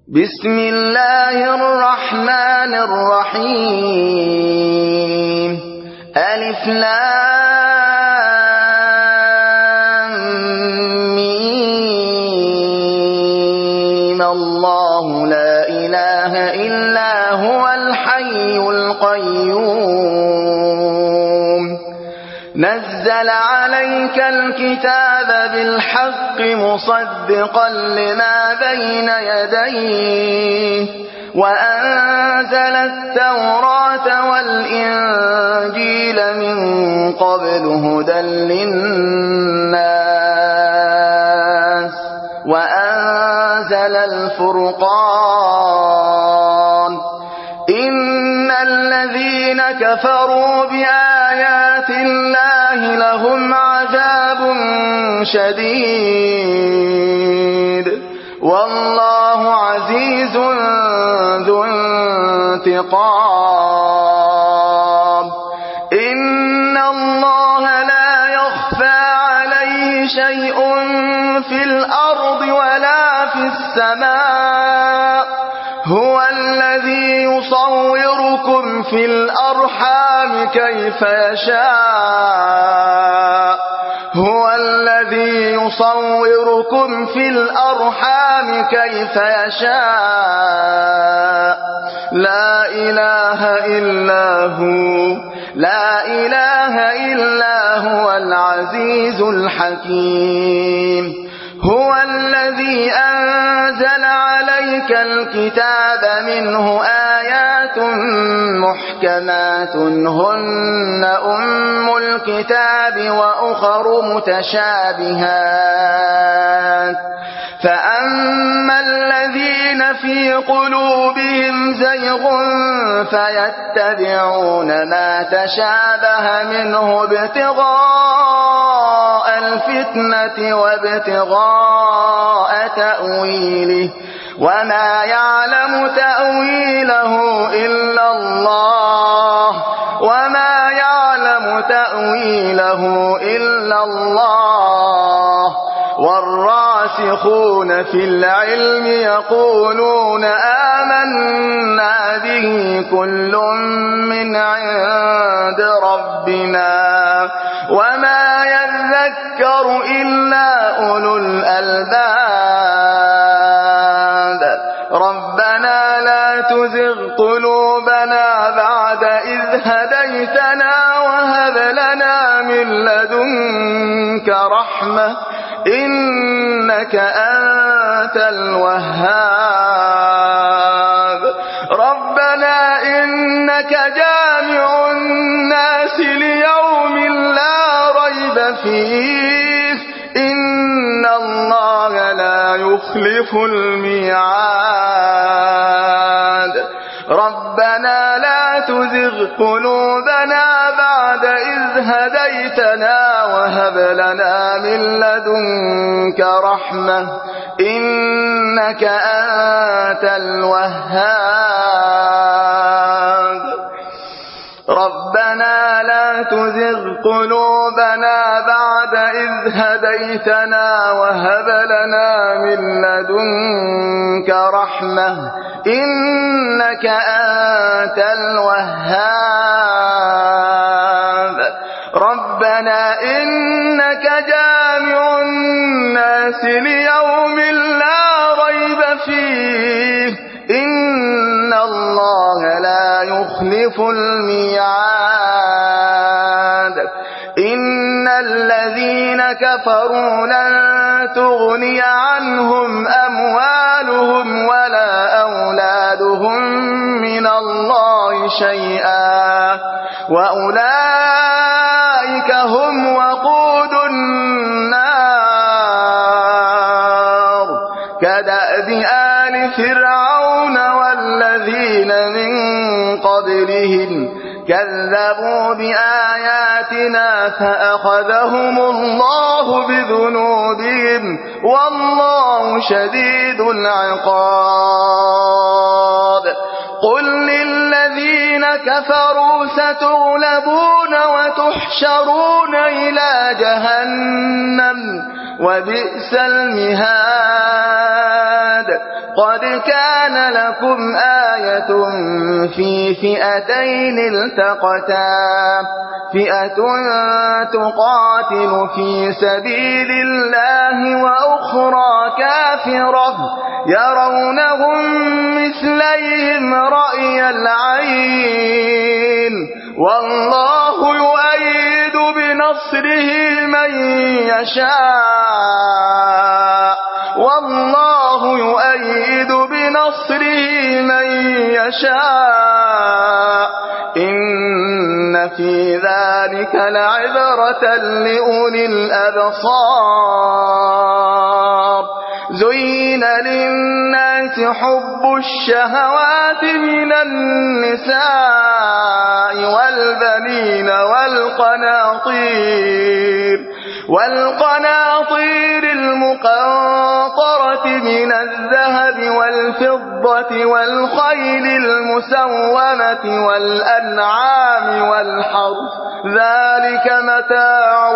بسم الله الرحمن الرحيم ألف لام ميم الله لا إله إلا هو الحي القيوم نزل عليك الكتاب بالحق مصدقا لما بين يديه وأنزل التوراة والإنجيل من قبل هدى للناس وأنزل الفرقان إن الذين كفروا بآيات الله لهم عذاب شديد والله عزيز ذو انتقام إن الله لا يخفى عليه شيء في الأرض ولا في السماء هو الذي يصوركم في الأرحام كيف يشاء هو الذي يصوركم في الأرحام كيف يشاء لا إله إلا هو العزيز الحكيم هو الذي أنزل عليك الكتاب منه آيات محكمات هن أم الكتاب وأخر متشابهات فأما الذين في قلوبهم زيغ فيتبعون ما تشابه منه ابتغاء الفتنة وابتغاء تأويله وما يعلم تأويله إلا الله والراسخون في العلم يقولون آمنا به كل من عند ربنا وما يذكر إلا أولو الألباب ربنا لا تزغ قلوبنا بعد إذ هديتنا وهب لنا من لدنك رحمة إنك أنت الوهاب ربنا إنك جامع الناس ليوم لا ريب فيه إن الله لا يخلف الميعاد ربنا لا تزغ قلوبنا بعد إذ هديتنا وهب لنا من لدنك رحمة إنك أنت الوهاب ربنا لا تزغ قلوبنا بعد إذ هديتنا وهب لنا من لدنك رحمة إنك أنت الوهاب ربنا إنك جامع الناس ليوم لا ريب فيه إن الله لا يخلف الميعاد إن الذين كفروا لن تغني عنهم أموالهم ولا أولادهم من الله شيئا وأولئك هم وقود النار كدأب آل فرعون والذين من قبلهم كذبوا بآياتنا فأخذهم الله بذنوبهم والله شديد العقاب قل للذين كفروا ستغلبون وتحشرون إلى جهنم وبئس المهاد قد كان لكم آية في فئتين التقتا فئة تقاتل في سبيل الله وأخرى كافرة يرونهم مثليهم رأي العين والله يؤيد بنصره من يشاء والله يؤيد بنصره من يشاء إن في ذلك لعبرة لأولي الأبصار زين للناس حب الشهوات من النساء والبنين والقناطير المقنطرة من الذهب والفضة والخيل المسومة والأنعام والحرث ذلك متاع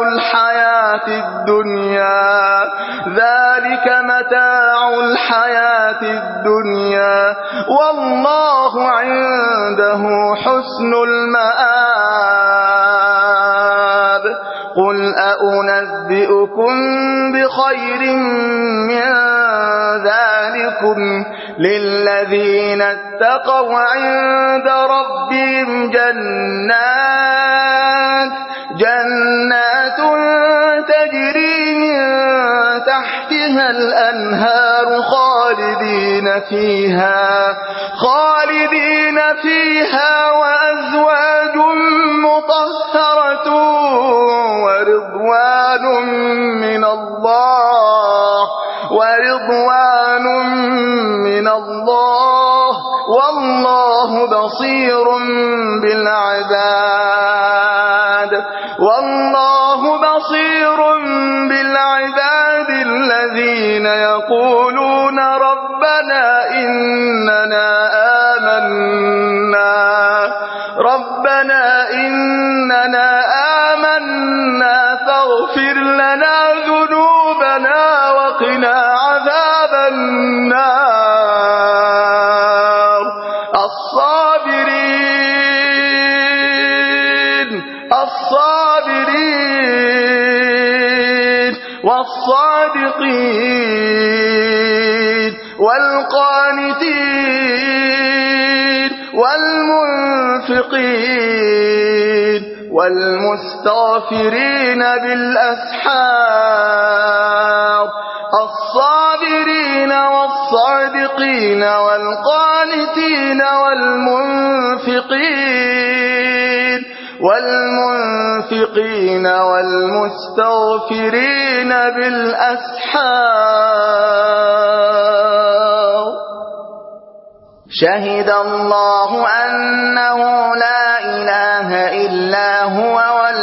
الحياة الدنيا والله عنده حسن المآب قل أنبئكم بخير من ذلكم للذين اتقوا عند ربهم جنات تجري من تحتها الأنهار خالدين فيها وأزواج مطهرة ورضوان من الله والله بصير بالعباد الذين يقولون ربنا إننا آمنا فاغفر لنا ذنوبنا وقنا عذاب النار الصابرين والصادقين والقانتين والمنفقين والمستغفرين بالأسحار الصابرين والصادقين والقانتين والمنفقين والمستغفرين بالأسحار شهد الله أنه لا إله إلا هو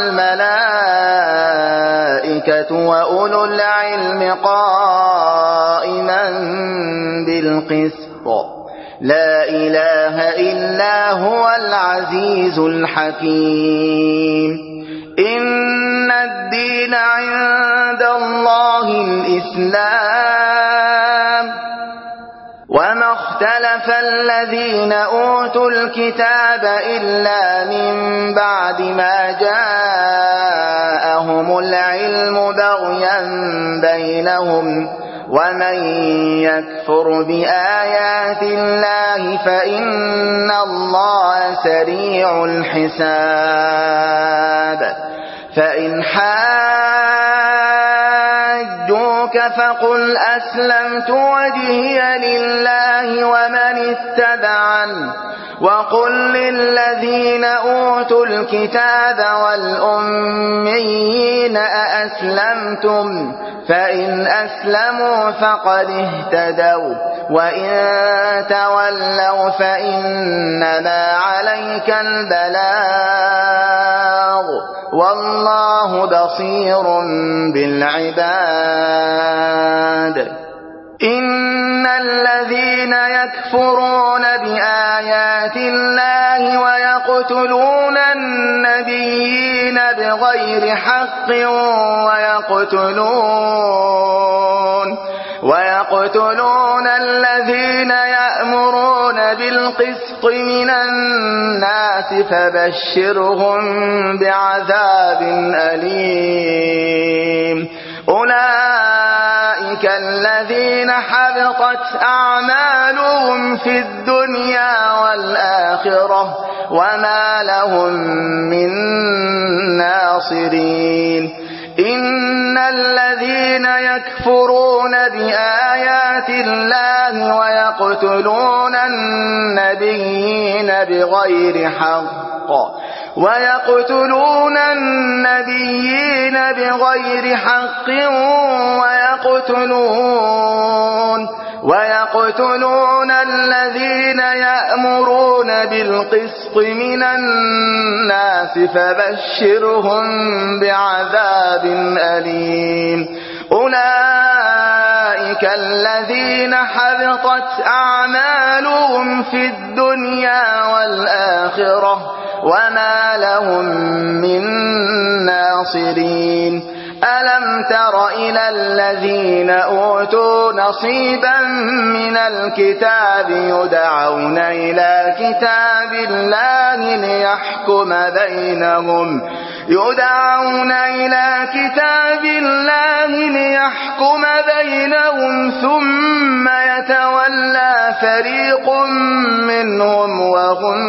والملائكة وأولو العلم قائما بالقسط لا إله إلا هو العزيز الحكيم إن الدين عند الله الإسلام وما اختلف الذين أوتوا الكتاب إلا من بعد ما جاءهم العلم بغيا بينهم ومن يكفر بآيات الله فإن الله سريع الحساب فإن حاجوك فقل أسلمت وجهي لله ومن اتبعني وقل للذين أوتوا الكتاب والأميين أأسلمتم فإن أسلموا فقد اهتدوا وإن تولوا فإنما عليك البلاغ والله بصير بالعباد إن الذين يكفرون بآيات الله ويقتلون النبيين بغير حق ويقتلون الذين يأمرون بالقسط من الناس فبشرهم بعذاب أليم. أولئك الذين حبطت أعمالهم في الدنيا والآخرة وما لهم من ناصرين. إن الذين يكفرون بآيات الله ويقتلون النبيين بغير حق ويقتلون الذين يأمرون بالقسط من الناس فبشرهم بعذاب أليم. أولئك الذين حبطت أعمالهم في الدنيا والآخرة وما لهم من ناصرين. ألم تر إلى الذين أوتوا نصيبا من الكتاب يدعون إلى كتاب الله ليحكم بينهم ثم يتولى فريق منهم وهم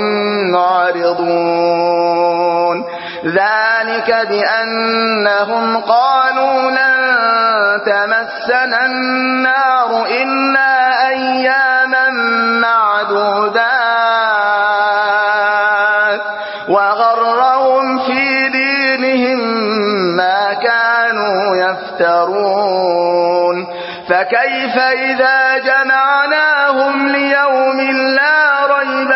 معرضون. ذلك بأنهم قالوا لن تمسنا النار إلا أياما معدودات وغرهم في دينهم ما كانوا يفترون. فكيف إذا جمعناهم ليوم لا ريب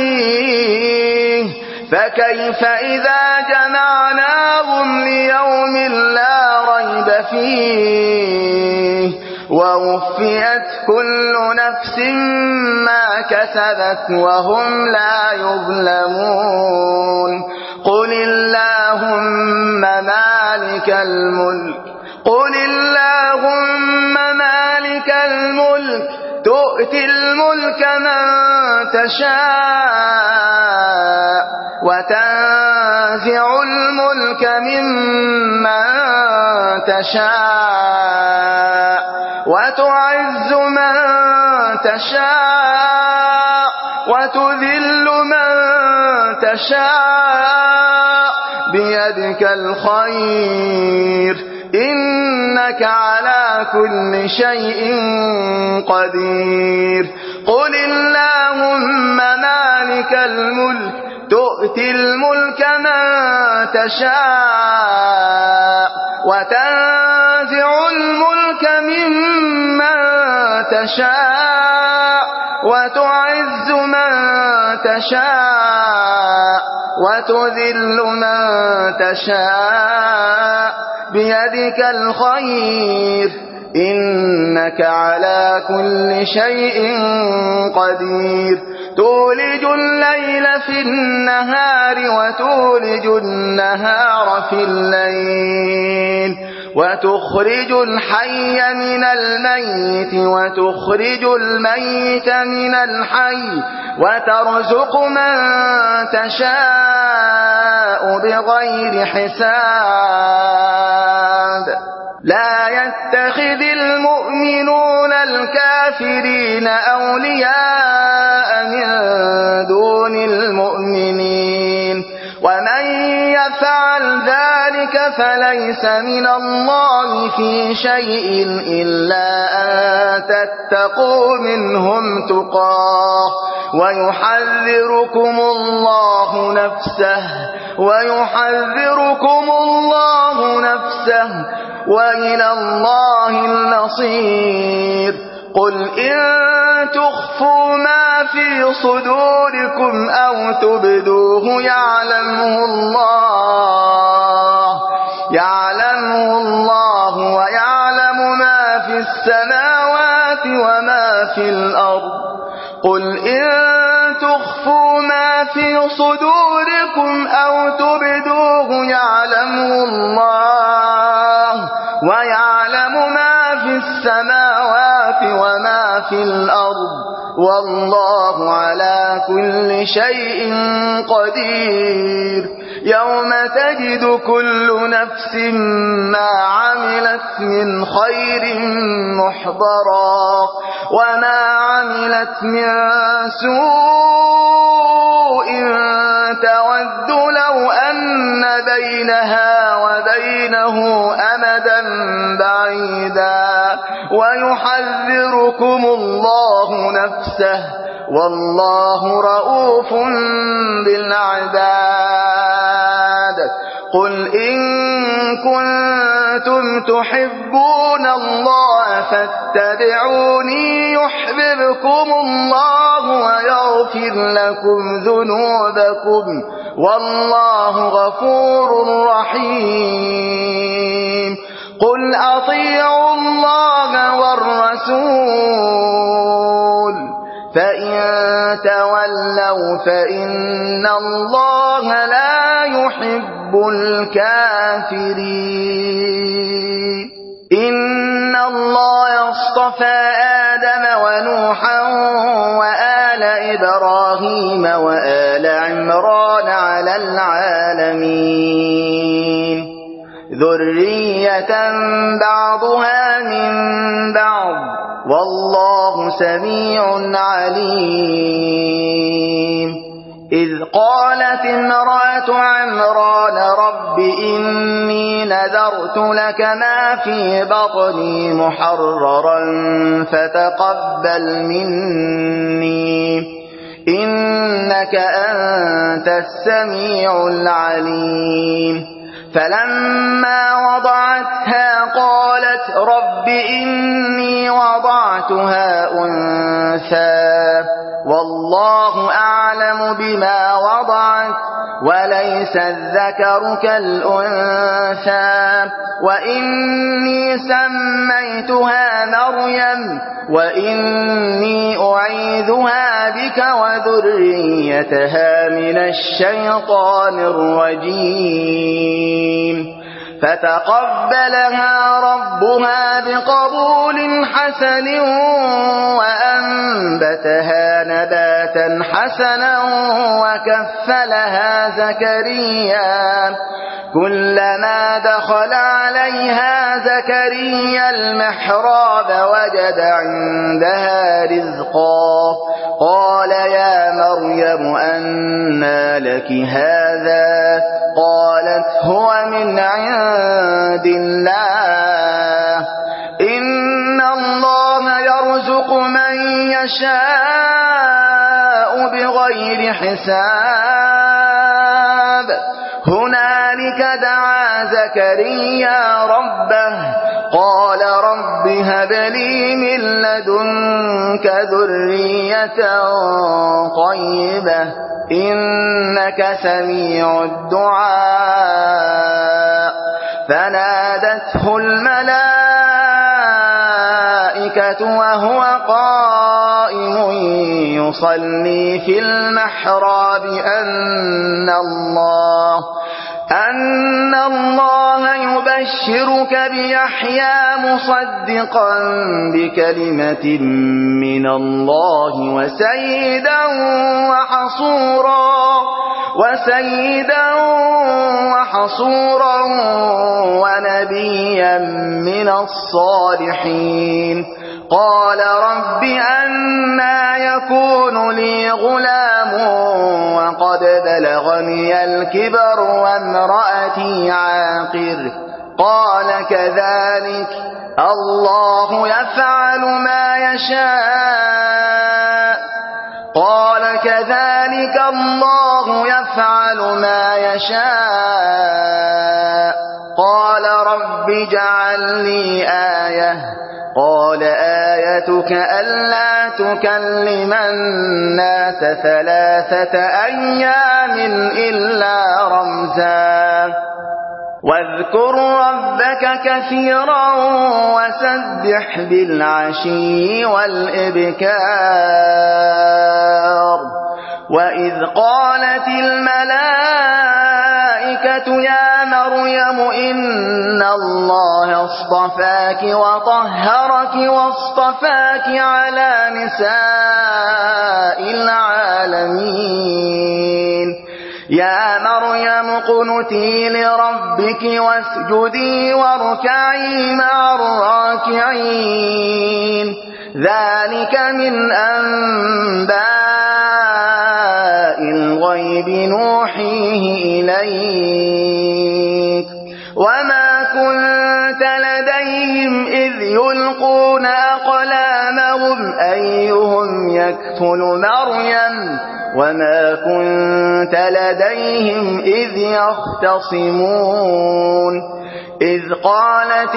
فيه ووفيت كل نفس ما كسبت وهم لا يظلمون. قل اللهم مالك الملك تؤتي الملك من تشاء وتنزع الملك ممن تشاء وتعز من تشاء وتذل من تشاء بيدك الخير إنك على كل شيء قدير. قل اللهم مالك الملك تؤتي الملك من تشاء وتنزع الملك ممن تشاء وتعز من تشاء وتذل من تشاء بيدك الخير إنك على كل شيء قدير. تولج الليل في النهار وتولج النهار في الليل وتخرج الحي من الميت وتخرج الميت من الحي وترزق من تشاء بغير حساب. لا يتخذ المؤمنون الكافرين أولياء من دون المؤمنين ومن يفعل ذلك فليس من الله في شيء إلا أن تتقوا منهم تقاه ويحذركم الله نفسه وإلى الله المصير. قل إن تخفوا ما في صدوركم أو تبدوه يعلمه الله ويعلم ما في السماوات في الأرض قل إن تخفوا ما في صدوركم أو تبدوه يعلمه الله ويعلم ما في السماوات وما في الأرض والله على كل شيء قدير يوم تجد كل نفس ما عملت من خير محضرا وما عملت من سوء تود لو أن بينها وبينه أمدا بعيدا ويحذركم الله نفسه والله رؤوف بالعباد قل إن كنتم تحبون الله فاتبعوني يحببكم الله ويغفر لكم ذنوبكم والله غفور رحيم قل أطيعوا الله والرسول فإن تولوا فإن الله لا يحب الكافرين إن الله اصطفى آدم ونوحا وآل إبراهيم وآل عمران على العالمين ذرية بعضها من بعض والله سميع عليم إذ قالت امرأة عمران رب إني نذرت لك ما في بطني محررا فتقبل مني إنك أنت السميع العليم فلما وضعتها قالت رب إني وضعتها أنثى والله أعلم بما وضعت وليس الذكر كالأنثى وإني سميتها مريم وإني أعيذها بك وذريتها من الشيطان الرجيم فتقبلها ربها بقبول حسن وأنبتها نباتا حسنا وكفلها زكريا كلما دخل عليها زكريا المحراب وجد عندها رزقا قال يا مريم أنى لك هذا قالت هو من عند الله إن الله يرزق من يشاء بغير حساب هنالك دعا زكريا ربه قال رب هب لي من لدنك ذرية طيبة إنك سميع الدعاء فنادته الملائكة وهو قائم يصلي في المحراب أن الله يبشرك بيحيى مصدقا بكلمة من الله وسيدا وحصورا ونبيا من الصالحين قال رب أنى يكون لي غلام وقد بلغني الكبر وامرأتي عاقر قال كذلك الله يفعل ما يشاء قال رب اجعل لي آية قال آيتك ألا تكلم الناس 3 أيام إلا رمزا واذكر ربك كثيرا وسبح بالعشي والإبكار وإذ قالت الملائكة يا مريم إن الله اصطفاك وطهرك واصطفاك على نساء العالمين يا مريم اقنتي لربك واسجدي واركعي مع الراكعين ذلك من أنباء الغيب نوحيه إليك وما كنت لديهم إذ يلقون أقلامهم أيهم يكفل مريم وما كنت لديهم إذ يختصمون إذ قالت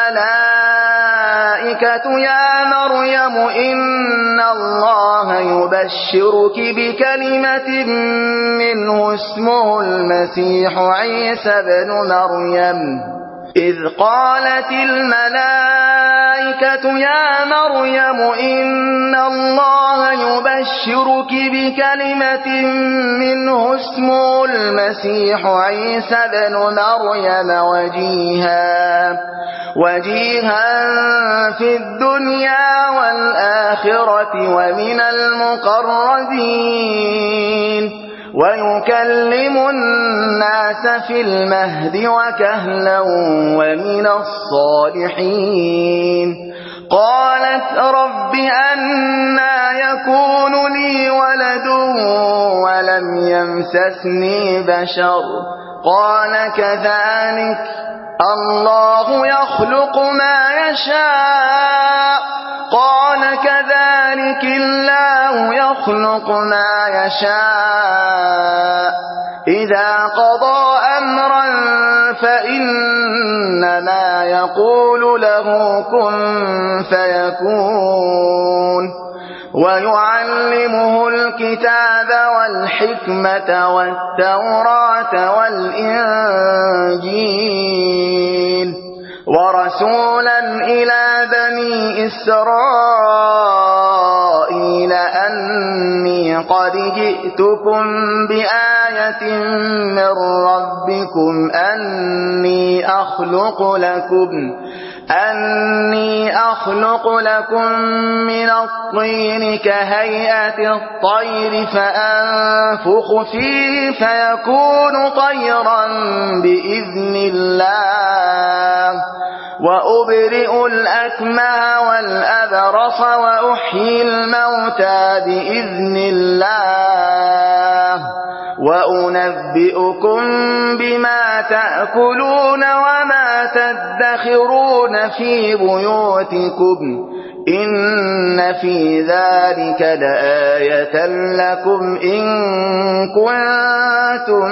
الملائكة يا مريم إن الله يبشرك بكلمة منه اسمه المسيح عيسى بن مريم إذ قالت الملائكة يا مريم إن الله يبشرك بكلمة منه اسمه المسيح عيسى بن مريم وجيها في الدنيا والآخرة ومن المقربين ويكلم الناس في المهد وكهلا ومن الصالحين قالت رب أنى يكون لي ولد ولم يمسسني بشر قال كذلك الله يخلق ما يشاء قال كذلك الله يخلق ما يشاء إذا قضى أمرا فإنما يقول له كن فيكون ويعلمه الكتاب والحكمة والتوراة والإنجيل ورسولا إلى بني إسرائيل أني قد جئتكم بآية من ربكم أني أخلق لكم من الطين كهيئة الطير فأنفخ فيه فيكون طيرا بإذن الله وأبرئ الأكمه والأبرص وأحيي الموتى بإذن الله وأنبئكم بما تأكلون وما تدخرون في بيوتكم إن في ذلك لآية لكم إن كنتم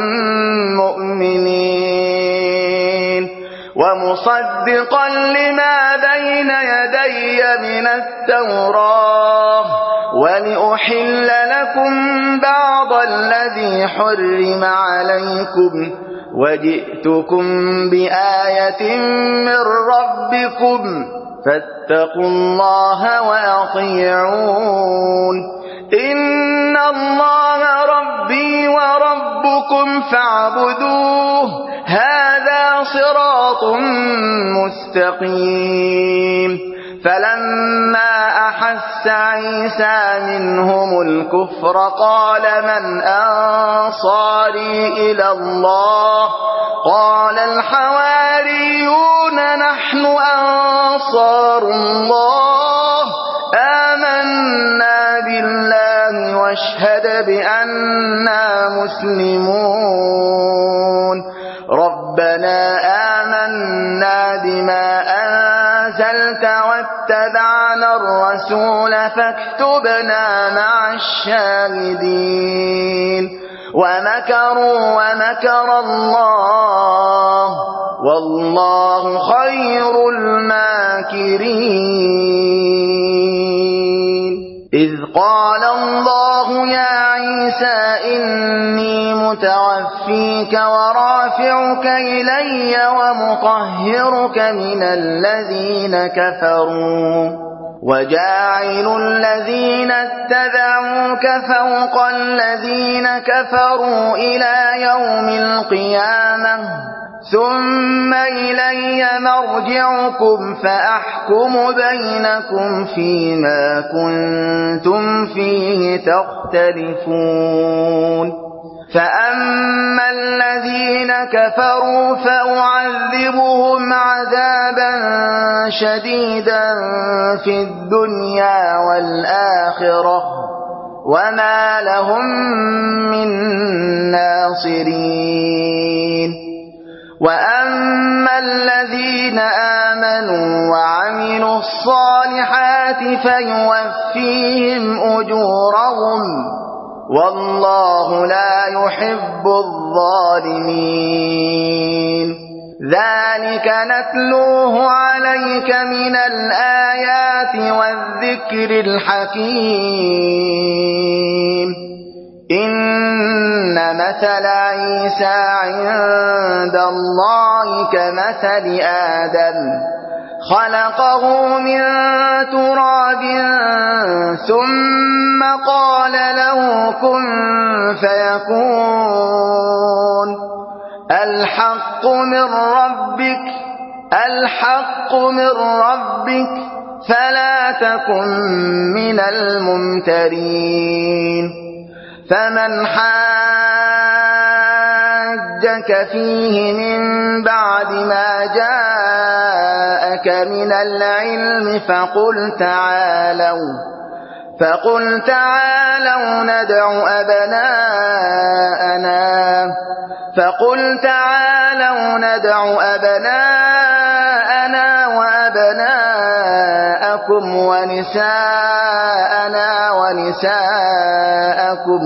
مؤمنين ومصدقا لما بين يدي من التوراة ولأحل لكم بعض الذي حرم عليكم وجئتكم بآية من ربكم فاتقوا الله وأطيعون إن الله ربي وربكم فاعبدوه هذا صراط مستقيم فلما أحس عيسى منهم الكفر قال من أنصاري إلى الله قال الحواريون نحن أنصار الله آمنا بالله واشهد بأننا مسلمون ربنا آمنا بما أنزلت واتبعنا الرسول فاكتبنا مع الشاهدين ومكروا ومكر الله والله خير الماكرين إذ قال الله يا عيسى إني متوفيك ورافعك إلي ومطهرك من الذين كفروا وجاعل الذين اتبعوك فوق الذين كفروا إلى يوم القيامة ثم إلي مرجعكم فأحكم بينكم فيما كنتم فيه تختلفون فأما الذين كفروا فأعذبهم عذابا شديدا في الدنيا والآخرة وما لهم من ناصرين وأما الذين آمنوا وعملوا الصالحات فيوفيهم أجورهم والله لا يحب الظالمين ذلك نتلوه عليك من الآيات والذكر الحكيم إن مثل عيسى عند الله كمثل آدم خلقه من تراب ثم قال له كن فيكون الحق من ربك فلا تكن من الممترين فمن حاجك فيه من بعد ما جاءك من العلم فقل تعالوا ندع أبناءنا وأبناءكم ونساءنا ونساءكم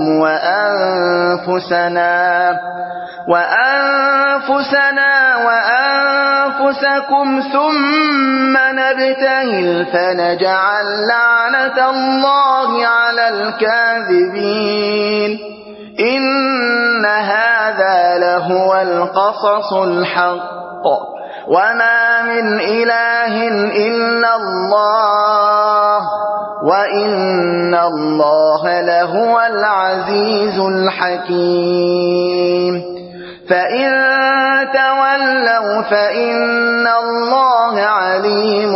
وأنفسكم ثم نبتهل فنجعل لعنة الله على الكاذبين إن هذا لهو القصص الحق وما من إله إلا الله وإن الله لهو العزيز الحكيم فإن تولوا فإن الله عليم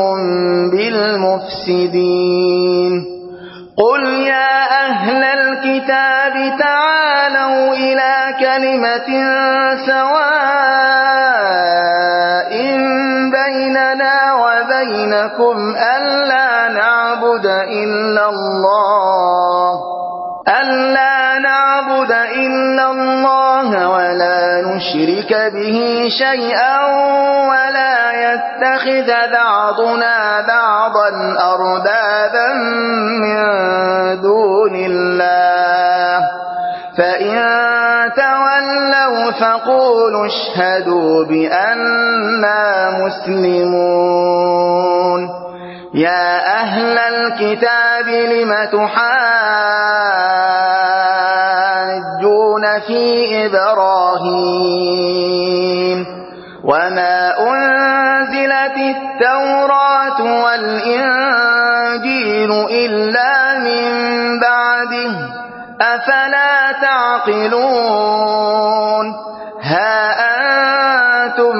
بالمفسدين قل يا أهل الكتاب تعالوا إلى كلمة سواء بيننا وبينكم ألا نعبد إلا الله ولا نشرك به شيئا ولا يتخذ بعضنا بعضا أربابا من دون الله فإن تولوا فقولوا اشهدوا بأننا مسلمون يا أهل الكتاب لم تحاجون في إبراهيم وما أنزلت التوراة والإنجيل إلا من بعده أفلا تعقلون ها أنتم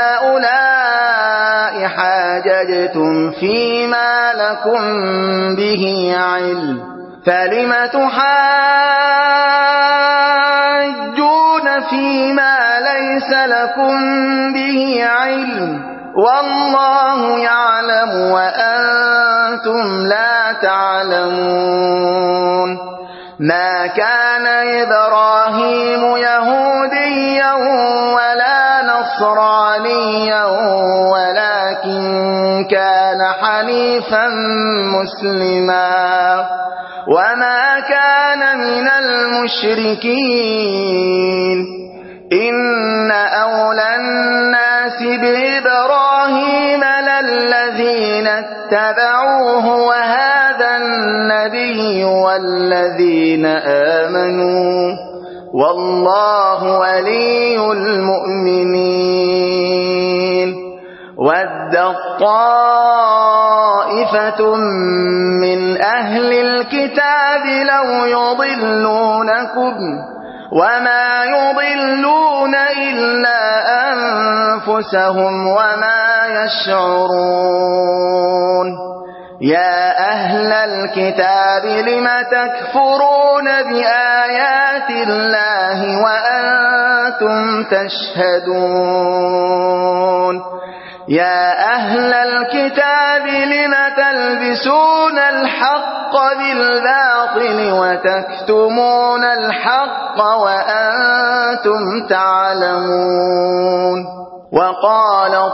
هؤلاء حاججتم فيما لكم به علم فلم تحاجون فيما ليس لكم به علم والله يعلم وأنتم لا تعلمون ما كان إبراهيم يهوديا ولا نصرانيا ولكن كان حنيفا مسلما وما كان من المشركين إن أولى الناس بإبراهيم للذين اتبعوه وهذا النبي النبي والذين آمنوا والله ولي المؤمنين ودت طائفة من أهل الكتاب لو يضلونكم وما يضلون إلا أنفسهم وما يشعرون يا أهل الكتاب لم تكفرون بآيات الله وأنتم تشهدون يا أهل الكتاب لم تلبسون الحق بالباطل وتكتمون الحق وأنتم تعلمون وقالت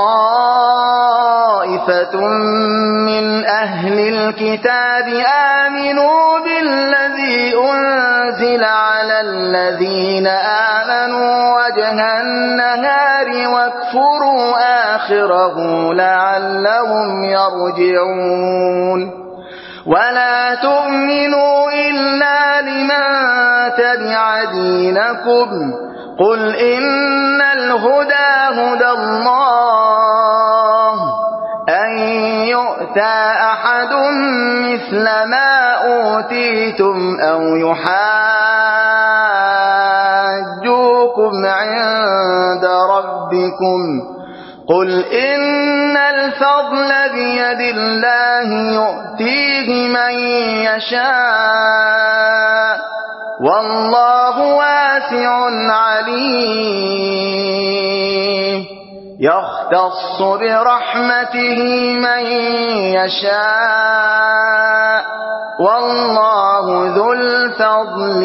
طائفة من أهل الكتاب آمنوا بالذي أنزل على الذين آمنوا وجه النهار واكفروا آخره لعلهم يرجعون ولا تؤمنوا إلا لمن تبع دينكم قل إن الهدى هدى الله أن يؤتى أحد مثل ما أوتيتم أو يحاجوكم عند ربكم قل إن الفضل بيد الله يؤتيه من يشاء والله واسع عليم يختص برحمته من يشاء والله ذو الفضل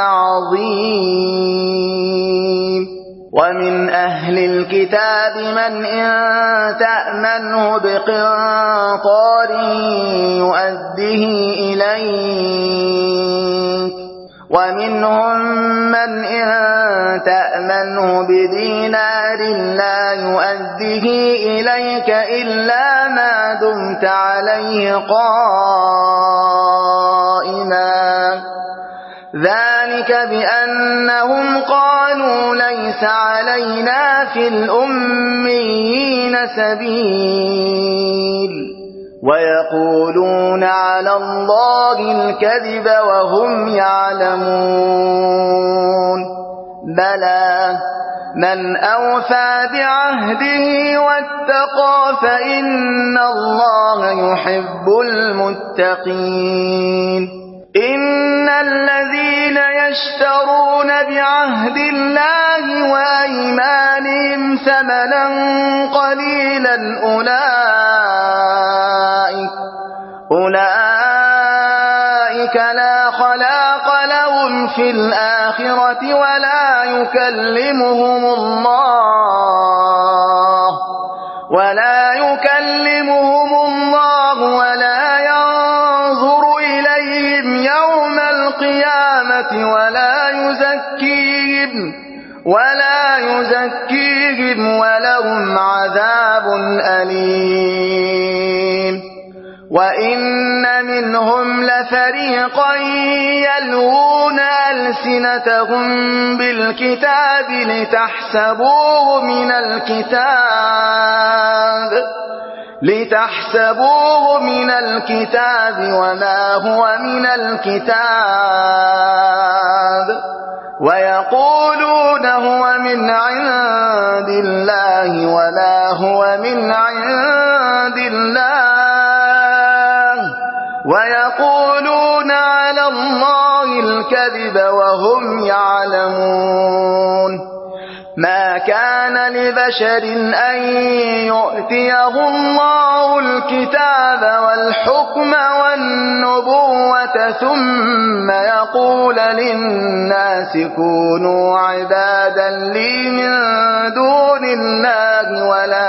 العظيم ومن أهل الكتاب من إن تأمنه بقنطار يؤده إليك ومنهم من إن تأمنه بدينار لا يؤده إليك إلا ما دمت عليه قائما ذلك بأنهم قالوا ليس علينا في الأميين سبيل ويقولون على الله الكذب وهم يعلمون بلى من أوفى بعهده واتقى فإن الله يحب المتقين إن الذين يشترون بعهد الله وأيمانهم ثمنا قليلا أولئك لا خلاق لهم في الآخرة ولا يكلمهم الله ولا ينظر إليهم يوم القيامة ولا يزكيهم ولهم عذاب أليم وإن منهم لفريقا يلوون ألسنتهم بالكتاب لتحسبوه من الكتاب وما هو من الكتاب ويقولون هو من عند الله وما هو من عند الله ويقولون على الله الكذب وهم يعلمون ما كان لبشر أن يؤتيه الله الكتاب والحكم والنبوة ثم يقول للناس كونوا عبادا لي من دون الله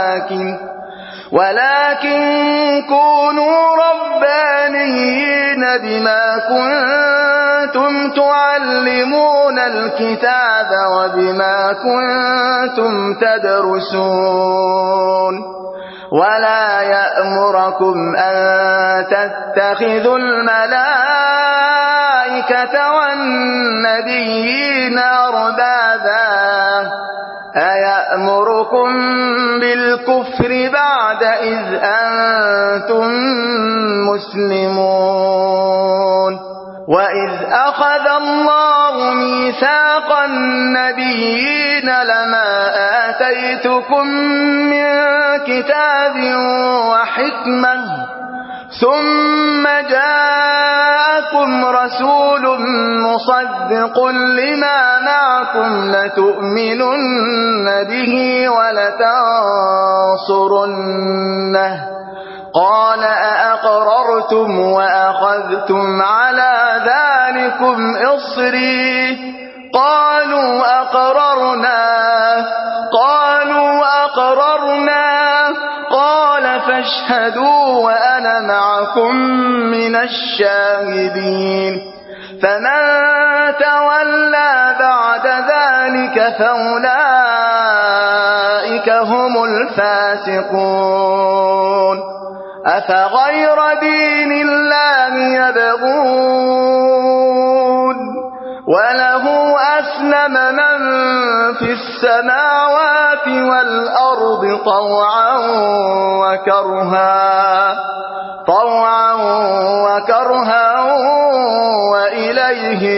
ولكن كونوا ربانيين بما كنتم تعلمون الكتاب وبما كنتم تدرسون ولا يأمركم أن تتخذوا الملائكة والنبيين أربابا أيأمركم بالكفر بعد إذ أنتم مسلمون وإذ أخذ الله ميثاق النبيين لما آتيتكم من كتاب وحكمة ثم جاءكم رسول مصدق لما معكم لتؤمنن به ولتنصرنه قال أأقررتم وأخذتم على ذلكم إصري قالوا أقررنا قال فاشهدوا وأنا معكم من الشاهدين فمن تولى بعد ذلك فأولئك هم الفاسقون أفغير دين الله يبغون وله أسلم من في السماوات والأرض طوعا وكرها وإليه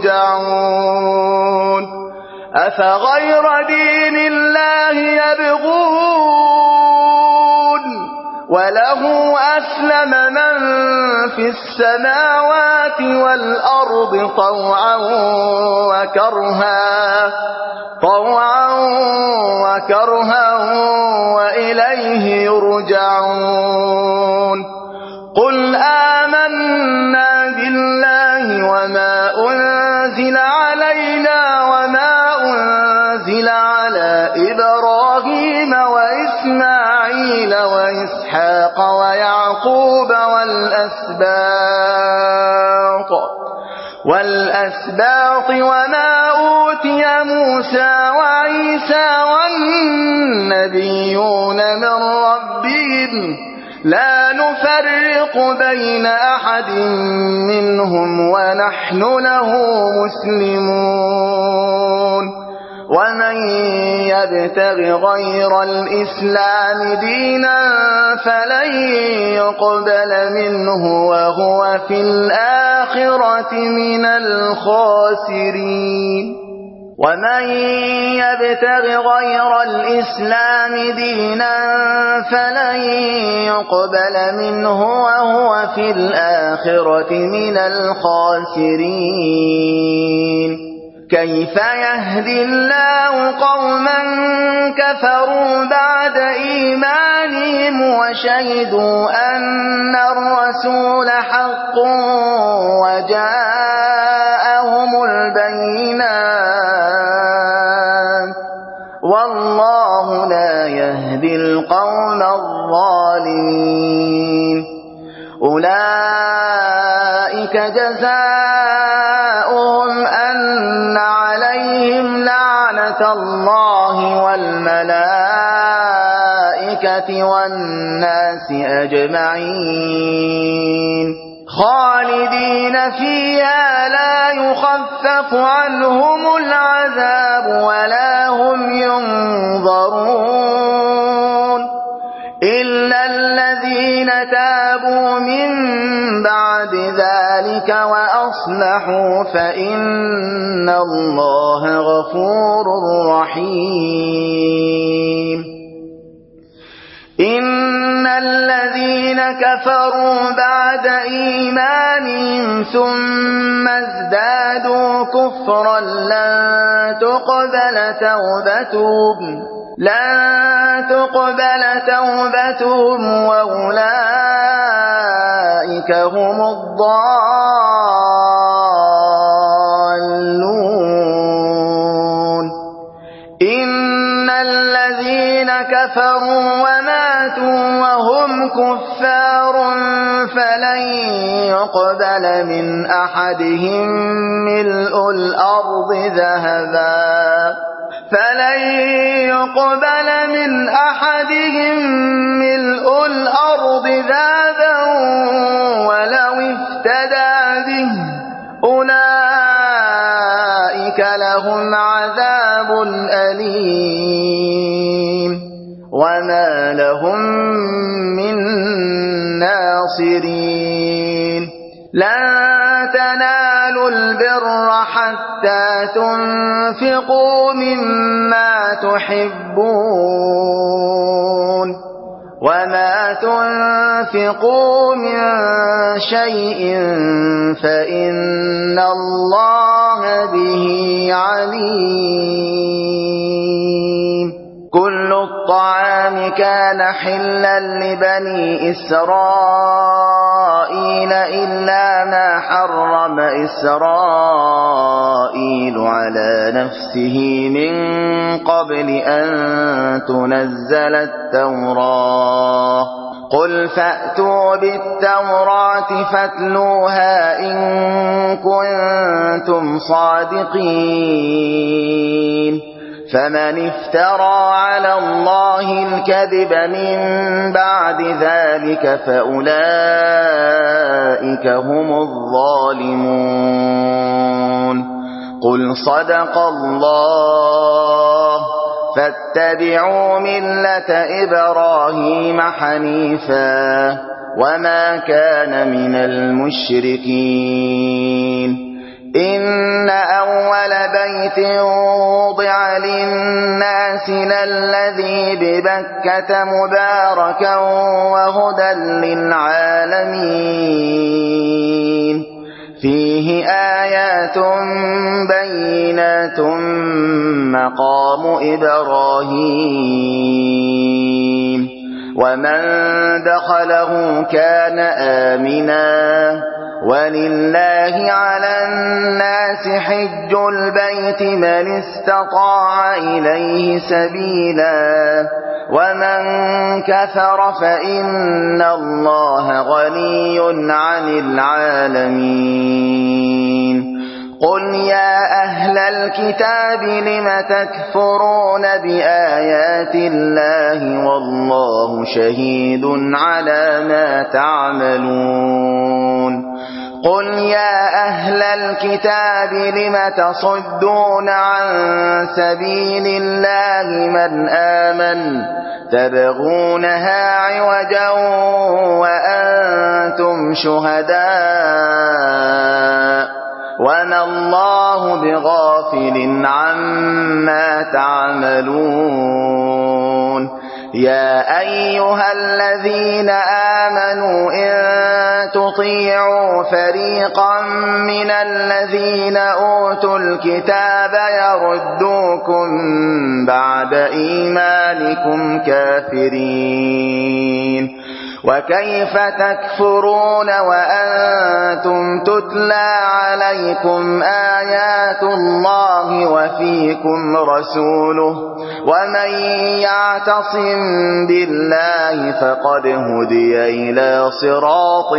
يرجعون أفغير دين الله يبغون وله أسلم من في السماوات والأرض طوعا وكرها وإليه يرجعون قل آمنا بالله وما أنزل علينا وما أنزل على إبراهيم وإسماعيل وإسحاق ويعقوب والأسباط وما أوتي موسى وعيسى والنبيون من ربهم لا نفرق بين أحد منهم ونحن له مسلمون ومن يبتغ غير الإسلام دينا فلن يقبل منه وهو في الآخرة من الخاسرين ومن يبتغ غير الإسلام دينا فلن يقبل منه وهو في الآخرة من الخاسرين كيف يهدي الله قوما كفروا بعد إيمانهم وشهدوا أن الرسول حق وجاءهم البينات والله لا يهدي القوم الظالمين أولئك جزاؤهم أن عليهم لعنة الله والملائكة والناس أجمعين خالدين فيها لا يخفف عنهم العذاب ولا هم ينظرون إلا الذين تابوا من بعد ذلك وأصلحوا فإن الله غفور رحيم إن الذين كفروا بعد إيمانهم ثم ازدادوا كفرا لن تقبل توبتهم وأولئك هم الضالون إن الذين كفروا وماتوا وهم كفار فلن يقبل من أحدهم ملء الأرض ذهبا فلن يقبل من أحدهم ملء الأرض ذهبا ولو افتدى به أولئك لهم عذاب أليم وما لهم من ناصرين لن تنالوا البر حتى تنفقوا مما تحبون وما تنفقوا من شيء فإن الله به عليم كل الطعام كان حلا لبني إسرائيل إلا ما حرم إسرائيل على نفسه من قبل أن تنزل التوراة قل فأتوا بالتوراة فاتلوها إن كنتم صادقين فمن افترى على الله الكذب من بعد ذلك فأولئك هم الظالمون قل صدق الله فاتبعوا ملة إبراهيم حنيفا وما كان من المشركين إن أول بيت وضع للناس للذي ببكة مباركا وهدى للعالمين فيه آيات بينات مقام إبراهيم ومن دخله كان آمنا ولله على الناس حج البيت من استطاع إليه سبيلا ومن كفر فإن الله غني عن العالمين قل يا أهل الكتاب لم تكفرون بآيات الله والله شهيد على ما تعملون قل يا أهل الكتاب لم تصدون عن سبيل الله من آمن تبغونها عوجا وأنتم شهداء وما الله بغافل عما تعملون يا أيها الذين آمنوا إن تطيعوا فريقا من الذين أوتوا الكتاب يردوكم بعد إيمانكم كافرين وكيف تكفرون وأنتم تتلى عليكم آيات الله وفيكم رسوله ومن يعتصم بالله فقد هدي إلى صراط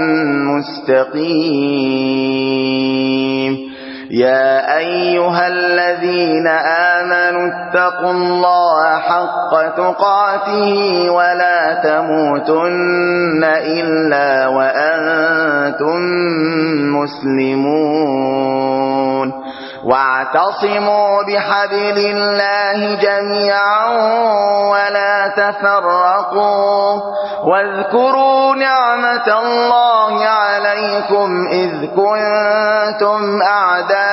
مستقيم يا أيها الذين آمنوا اتقوا الله حق تقاته ولا تموتن إلا وأنتم مسلمون واعتصموا بحبل الله جميعا ولا تفرقوا واذكروا نعمة الله عليكم إذ كنتم أعداء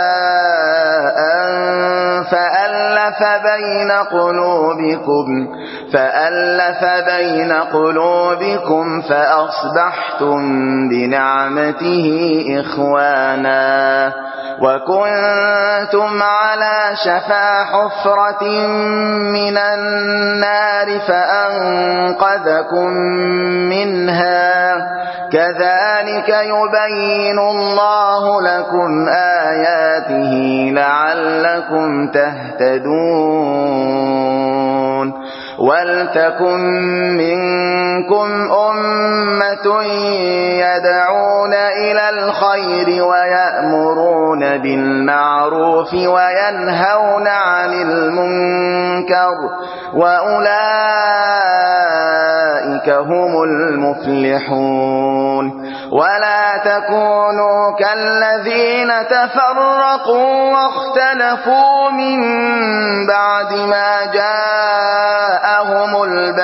فألف بين قلوبكم فأصبحتم بنعمته إخوانا وكنتم على شفا حفرة من النار فأنقذكم منها كذلك يبين الله لكم آياته لعلكم تهتدون ولتكن منكم أمة يدعون إلى الخير ويأمرون بالمعروف وينهون عن المنكر وأولئك هم المفلحون ولا تكونوا كالذين تفرقوا واختلفوا من بعد ما جاءهم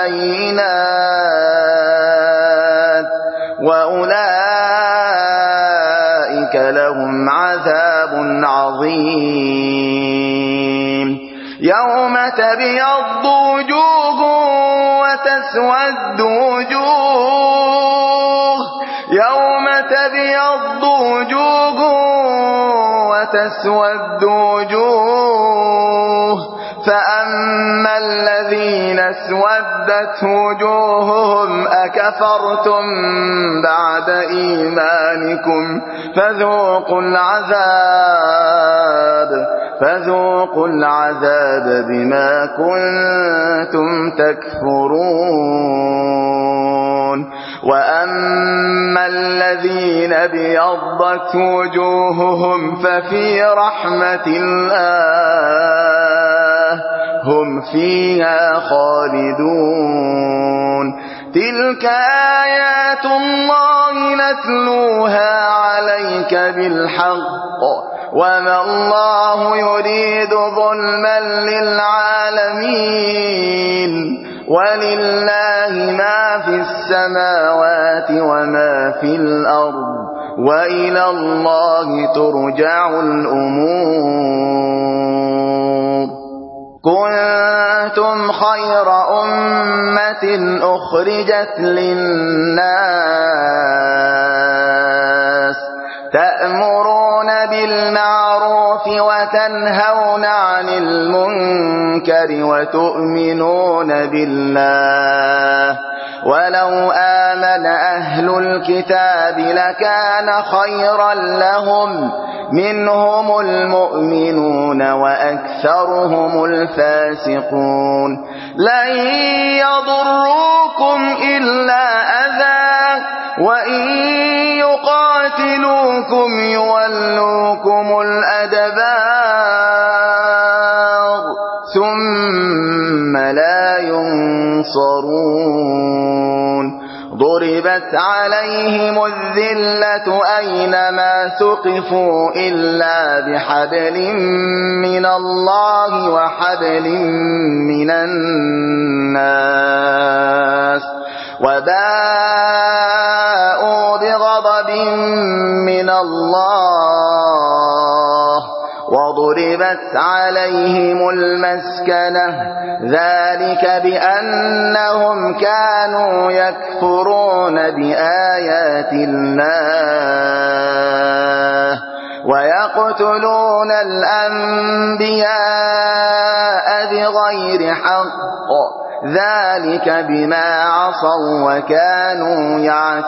البينات وأولئك لهم عذاب عظيم يوم تبيض وجوه وتسود وجوه يوم تبيض وجوه وتسود وجوه فأما الذين اسودت وجوههم أكفرتم بعد إيمانكم فذوقوا العذاب بما كنتم تكفرون وأما الذين ابيضت وجوههم ففي رحمة الله هم فيها خالدون تلك آيات الله نتلوها عليك بالحق وما الله يريد ظلما للعالمين ولله ما في السماوات وما في الأرض وإلى الله ترجع الأمور كنتم خير أمة أخرجت للناس تأمرون بالمعروف وتنهون عن المنكر وتؤمنون بالله ولو آمن أهل الكتاب لكان خيرا لهم منهم المؤمنون وأكثرهم الفاسقون لن يضروكم إلا أذى وإن يقاتلوكم يولوكم الأدبار ثم لا ينصرون ضربت عليهم الذلة أينما ثقفوا إلا بحبل من الله وحبل من الناس وباءوا بغضب من الله وضربت عليهم المسكنة ذلك بأنهم كانوا يكفرون بآيات الله ويقتلون الأنبياء بغير حق ذلك بما عصوا وكانوا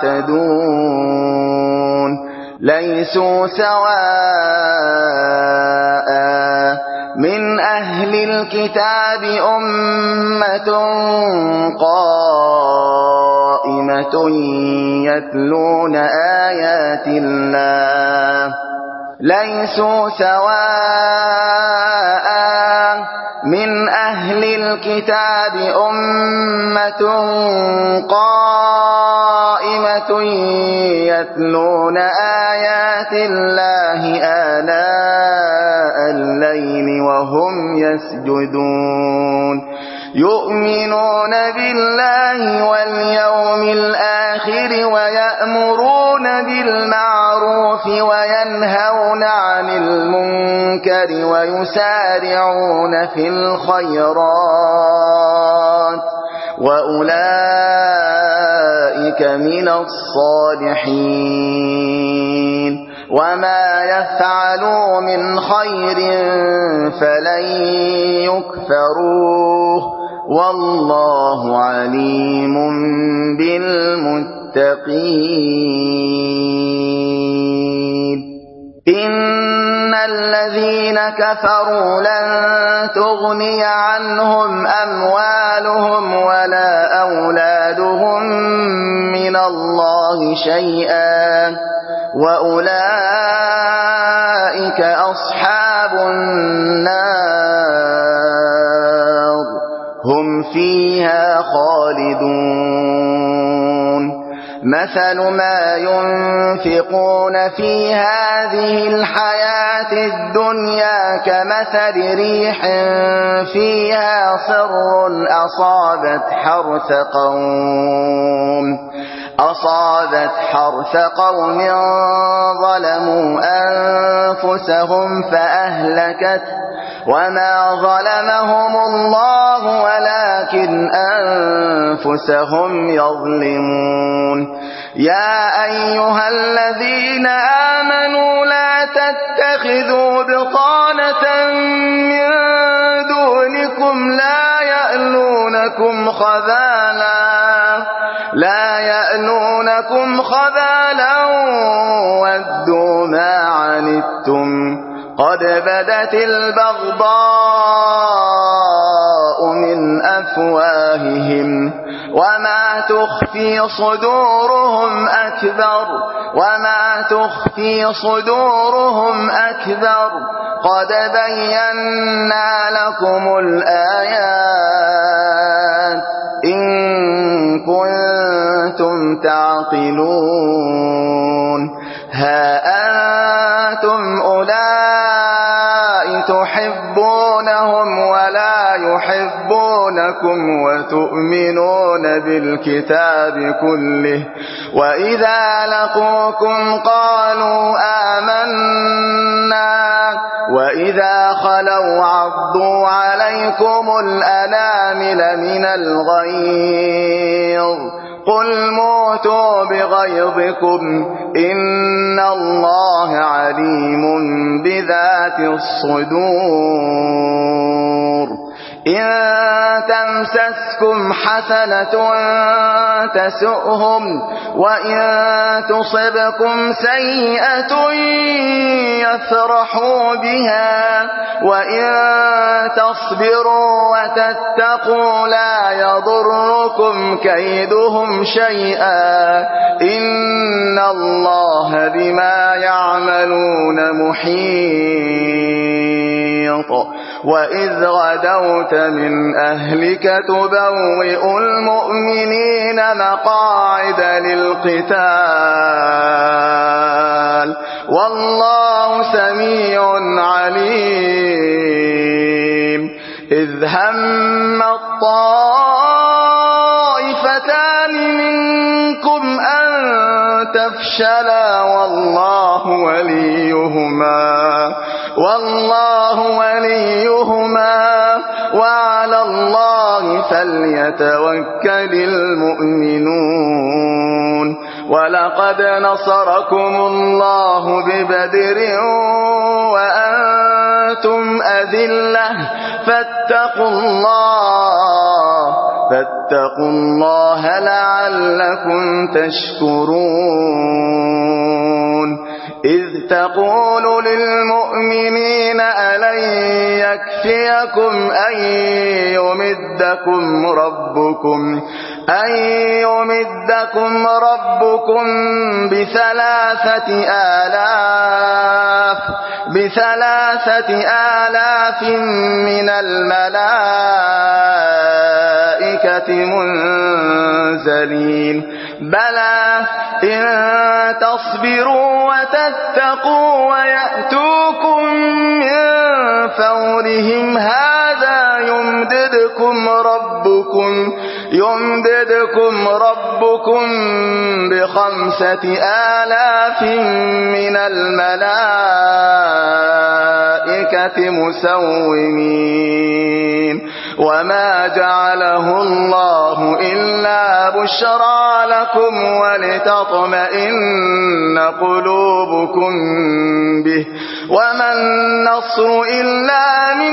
يعتدون ليسوا سواء من أهل الكتاب أمة قائمة يتلون آيات الله ليسوا سواء من أهل الكتاب أمة قائمة يتلون آيات الله آناء الليل وهم يسجدون يؤمنون بالله واليوم الآخر ويأمرون بالمعروف وينهون عن المنكر ويسارعون في الخيرات وأولئك من الصالحين وما يفعلوا من خير فلن يكفروه والله عليم بالمتقين إن الذين كفروا لن تغني عنهم أموالهم ولا أولادهم من الله شيئا وأولئك أولئك أصحاب النار هم فيها خالدون مثل ما ينفقون في هذه الحياة الدنيا كمثل ريح فيها صر أصابت حرث قوم ظلموا أنفسهم فأهلكت وما ظلمهم الله ولكن أنفسهم يظلمون يا أيها الذين آمنوا لا تتخذوا بطانة من دونكم لا يألونكم خبالا ودوا ما عنتم قد بدت البغضاء من أفواههم وما تخفي صدورهم أكبر قد بينا لكم الآيات إن كنتم تعقلون ها أنتم أولئك تحبونهم ولا يحبونكم وتؤمنون بالكتاب كله وإذا لقوكم قالوا آمنا وإذا خلوا عضوا عليكم الأنامل من الغيظ قل موتوا بغيظكم إن الله عليم بذات الصدور إن تمسسكم حسنة تسؤهم وإن تصبكم سيئة يفرحوا بها وإن تصبروا وتتقوا لا يضركم كيدهم شيئا إن الله بما يعملون محيط وإذ غدوت من أهلك تبوئ المؤمنين مقاعد للقتال والله سميع عليم إذ هم الطائفتان منكم أن تفشلا والله وليهما وعلى الله فليتوكل المؤمنون ولقد نصركم الله ببدر وأنتم أذلة فاتقوا الله لعلكم تشكرون إذ تقول للمؤمنين ألن يكفيكم أن يمدكم ربكم بثلاثة آلاف من الملائكة منزلين بلى إن تصبروا وتتقوا ويأتوكم من فورهم هذا يمددكم ربكم ب5,000 من الملائكة مسومين وما جعله الله إلا بشرى لكم ولتطمئن قلوبكم به وما النصر إلا من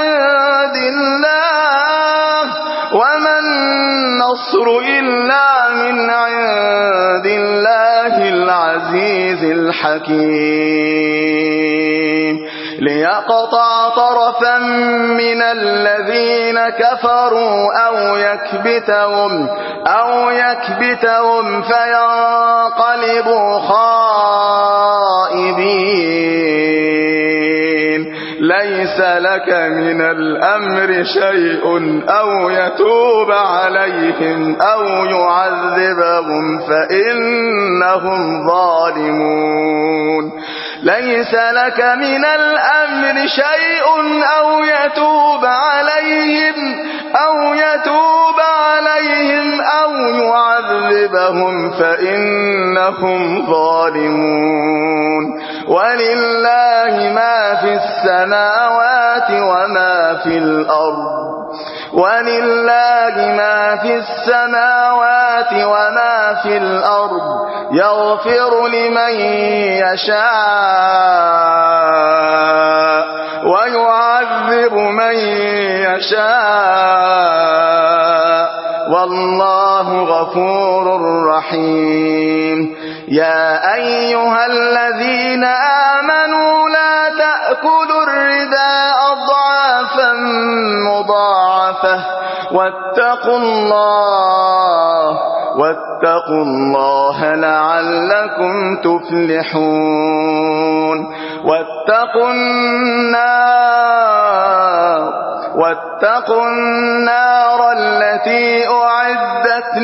عند الله العزيز الحكيم ليقطع طرفا من الذين كفروا أو يكبتهم فينقلبوا خائبين ليس لك من الأمر شيء أو يتوب عليهم أو يعذبهم فإنهم ظالمون ليس لك من الأمر شيء أو يتوب عليهم أو يعذبهم فإنهم ظالمون ولله ما في السماوات وما في الأرض يغفر لمن يشاء ويعذب من يشاء والله غفور رحيم يا أيها الذين آمنوا لا تأكلوا الربا أضعافا مضاعفة واتقوا الله لعلكم تفلحون واتقوا النار التي أعدت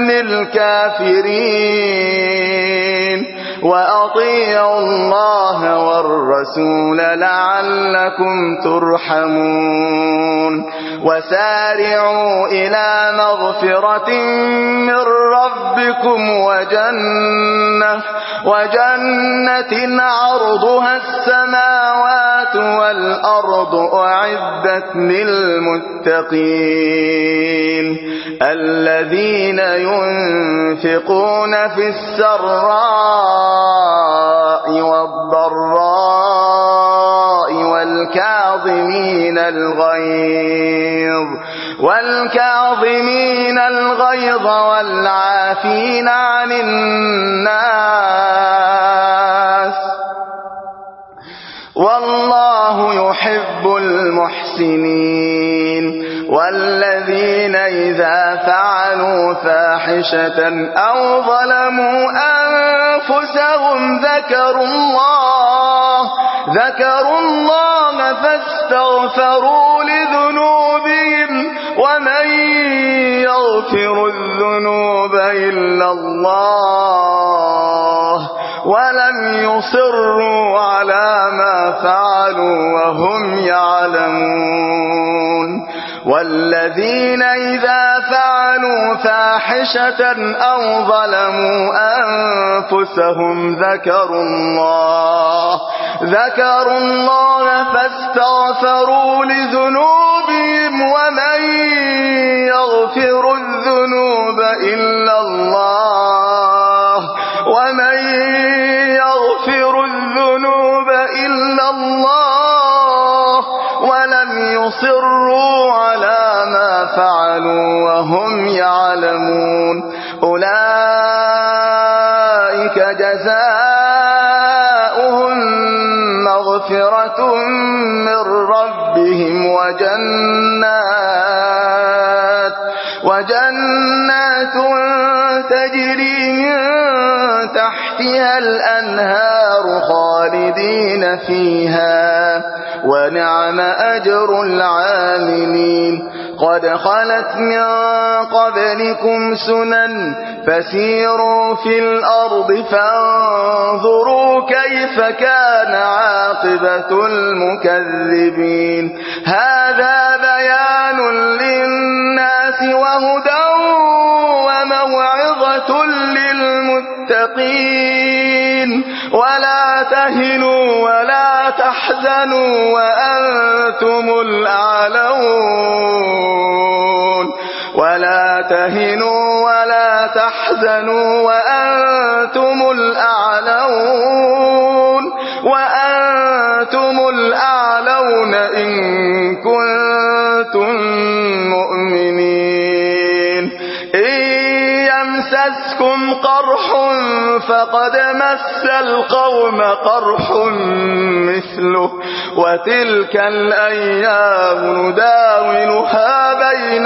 للكافرين وأطيعوا الله والرسول لعلكم ترحمون وسارعوا إلى مغفرة من ربكم وجنة عرضها السماوات والأرض أعدت للمتقين الذين ينفقون في السراء والضراء والكاظمين الغيظ والعافين عن الناس والله يحب المحسنين والذين إذا فعلوا فاحشة أو ظلموا أنفسهم ذكروا الله فاستغفروا لذنوبهم ومن يغفر الذنوب إلا الله ولم يصروا على ما فعلوا وهم يعلمون والذين إذا فعلوا فاحشة أو ظلموا أنفسهم ذكروا الله فاستغفروا لذنوبهم ومن يغفر الذنوب إلا الله ولم يصروا على ما فعلوا وهم يعلمون أولئك جزاؤهم مغفرة من ربهم وجنات تجري من تحتها الأنهار خالدين فيها ونعم أجر العاملين قد خلت من قبلكم سنن فسيروا في الأرض فانظروا كيف كان عاقبة المكذبين هذا بيان للناس وهدى وموعظة للمتقين ولا تهنوا ولا تحزنوا وأنتم الأعلون إن كنتم مؤمنين إن يمسسكم قرح فقد مس القوم قرح مثله وتلك الأيام نداولها بين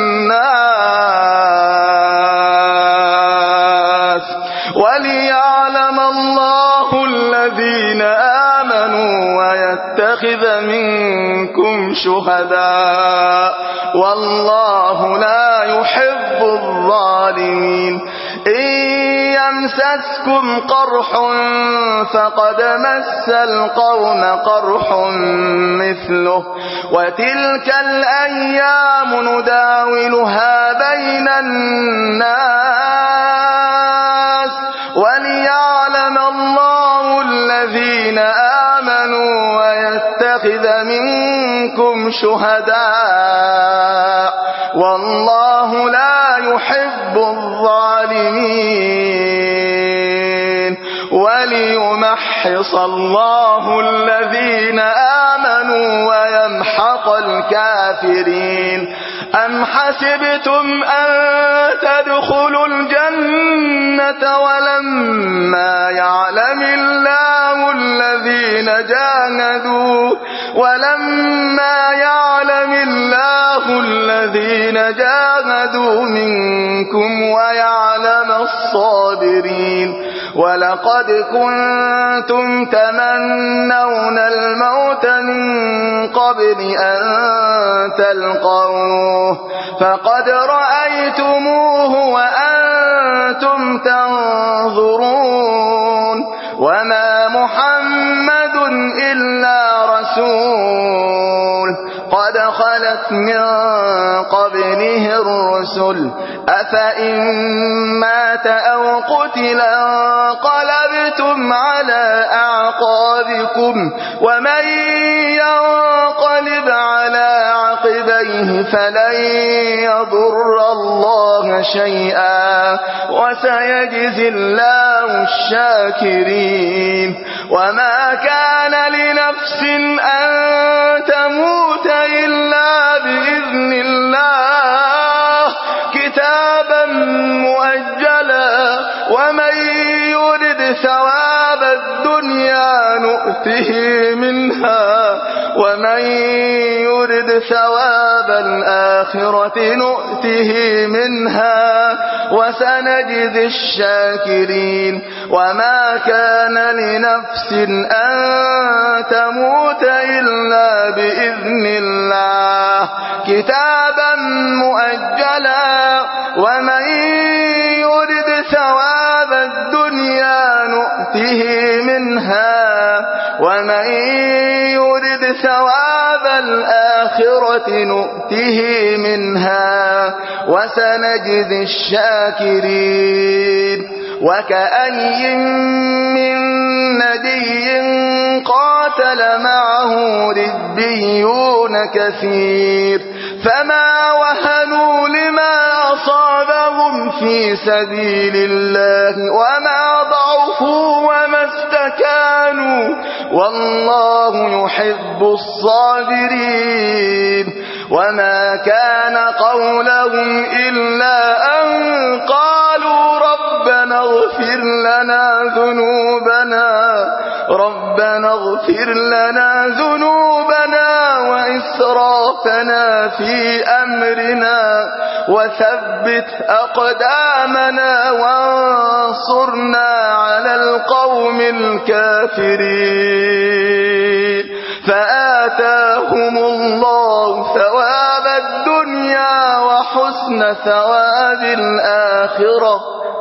الناس وليعلم الله الذين آمنوا يتخذ منكم شهداء والله لا يحب الظالمين. إن يمسسكم قرح فقد مس القوم قرح مثله وتلك الأيام نداولها بين الناس وليعلم الله الذين آمنوا ويتخذ منكم شهداء والله لا يحب الظالمين وليمحص الله الذين آمنوا ويمحق الكافرين. أم حسبتم أن تدخلوا الجنة ولما يعلم الله الذين جاهدوا منكم ويعلم الصابرين. ولقد كنتم تمنون الموت من قبل أن تلقوه فقد رأيتموه وأنتم تنظرون وما محمد إلا رسول قد خلت من قبله الرسل أفإن مات أو قتل انقلبتم على أعقابكم ومن ينقلب على عقبيه فلن يضر الله شيئا وسيجزي الله الشاكرين. وما كان لنفس أن تموت إلا بإذن الله كتابا مؤجلا ومن يرد ثواب الدنيا نؤته منها ومن يرد ثواب الآخرة نؤته منها وسنجزي الشاكرين. وما كان لنفس أن تموت إلا بإذن الله كتابا مؤجلا ومن يرد ثواب الدنيا نؤته منها ومن يرد ثواب الآخرة نؤته منها وسنجزي الشاكرين. وكأي من نبي قاتل معه ربيون كثير فما وهنوا لما أصابهم في سبيل الله وما ضعفوا وما استكانوا والله يحب الصابرين. وما كان قولهم إلا أن قالوا ربنا اغفر لنا ذنوبنا وإسرافنا في أمرنا وثبت أقدامنا وانصرنا على القوم الكافرين. فآتاهم الله ثواب الدنيا وحسن ثواب الآخرة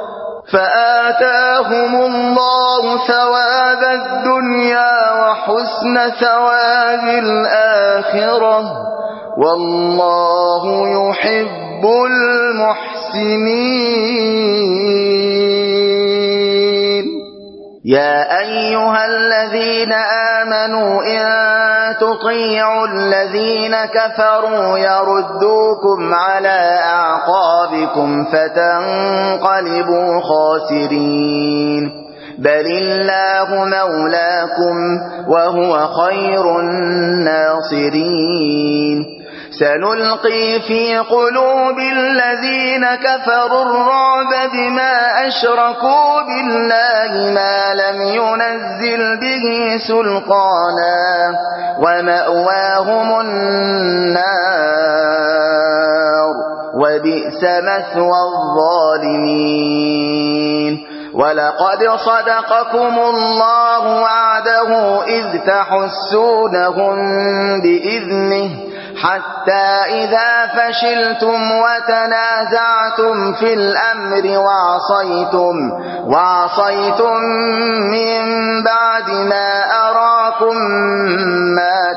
والله يحب المحسنين. يا أيها الذين آمنوا إن تطيعوا الذين كفروا يردوكم على أعقابكم فتنقلبوا خاسرين. بل الله مولاكم وهو خير الناصرين. سنلقي في قلوب الذين كفروا الرعب بما أشركوا بالله ما لم ينزل به سلطانا ومأواهم النار وبئس مثوى الظالمين. ولقد صدقكم الله وعده إذ تحسونهم بإذنه حتى إذا فشلتم وتنازعتم في الأمر وعصيتم من بعد ما أراكم ما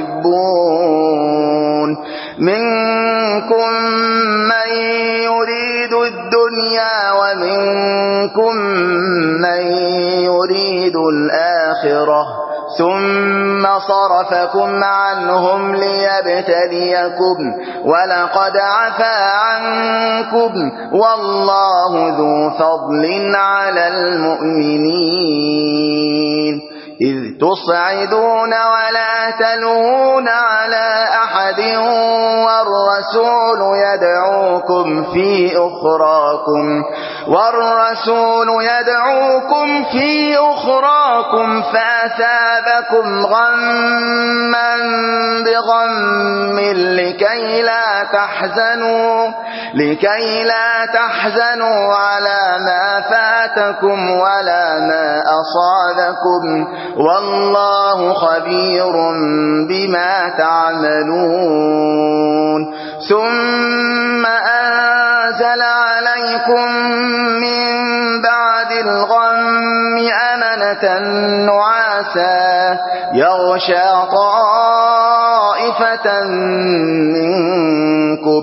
تحبون منكم من يريد الدنيا ومنكم من يريد الآخرة ثم صرفكم عنهم ليبتليكم ولقد عفا عنكم والله ذو فضل على المؤمنين إذ تصعدون ولا تلوون على أحد والرسول يدعوكم في أخراكم فأثابكم غما بغم لكي لا تحزنوا على ما فاتكم ولا ما أصابكم والله خبير بما تعملون ثم أنزل عليكم من بعد الغم أمنة نعاسا يغشى طائفة منكم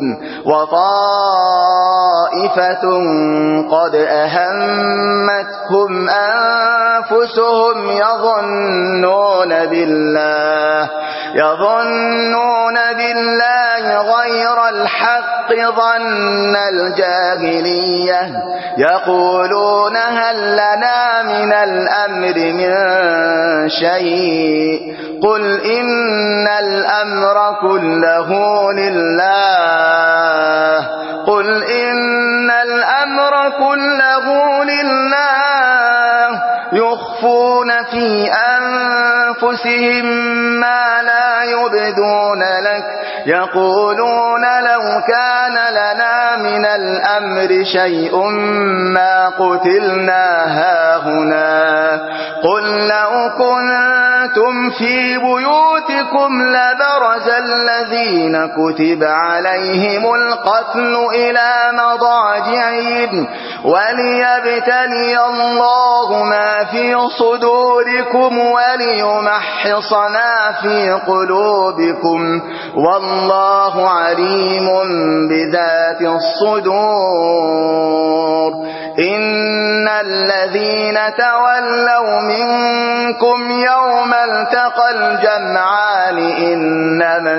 وطائفة قد أهمتهم أنفسهم يظنون بالله غير الحق ظن الجاهلية يقولون هل لنا من الأمر من شيء قل إن الأمر كله لله يخفون في أنفسهم ما لا يبدون لك يقولون لو كان لنا من الأمر شيء ما قتلنا هاهنا قل لو كنتم في بيوتكم لبرز الذين كتب عليهم القتل إلى مضاجعهم وليبتلي الله ما في صدوركم وليمحص ما في قلوبكم والله عليم بذات الصدور إن الذين تولوا منكم يوم التقى الجمعان إنما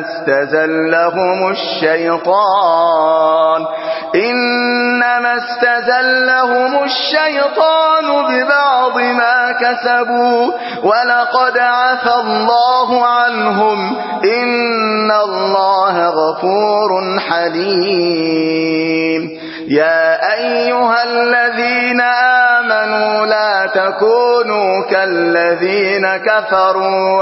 استزلهم الشيطان ببعض ما كسبوا ولقد عفى الله عنهم إن الله غفور حليم يا أيها الذين آمنوا لا تكونوا كالذين كفروا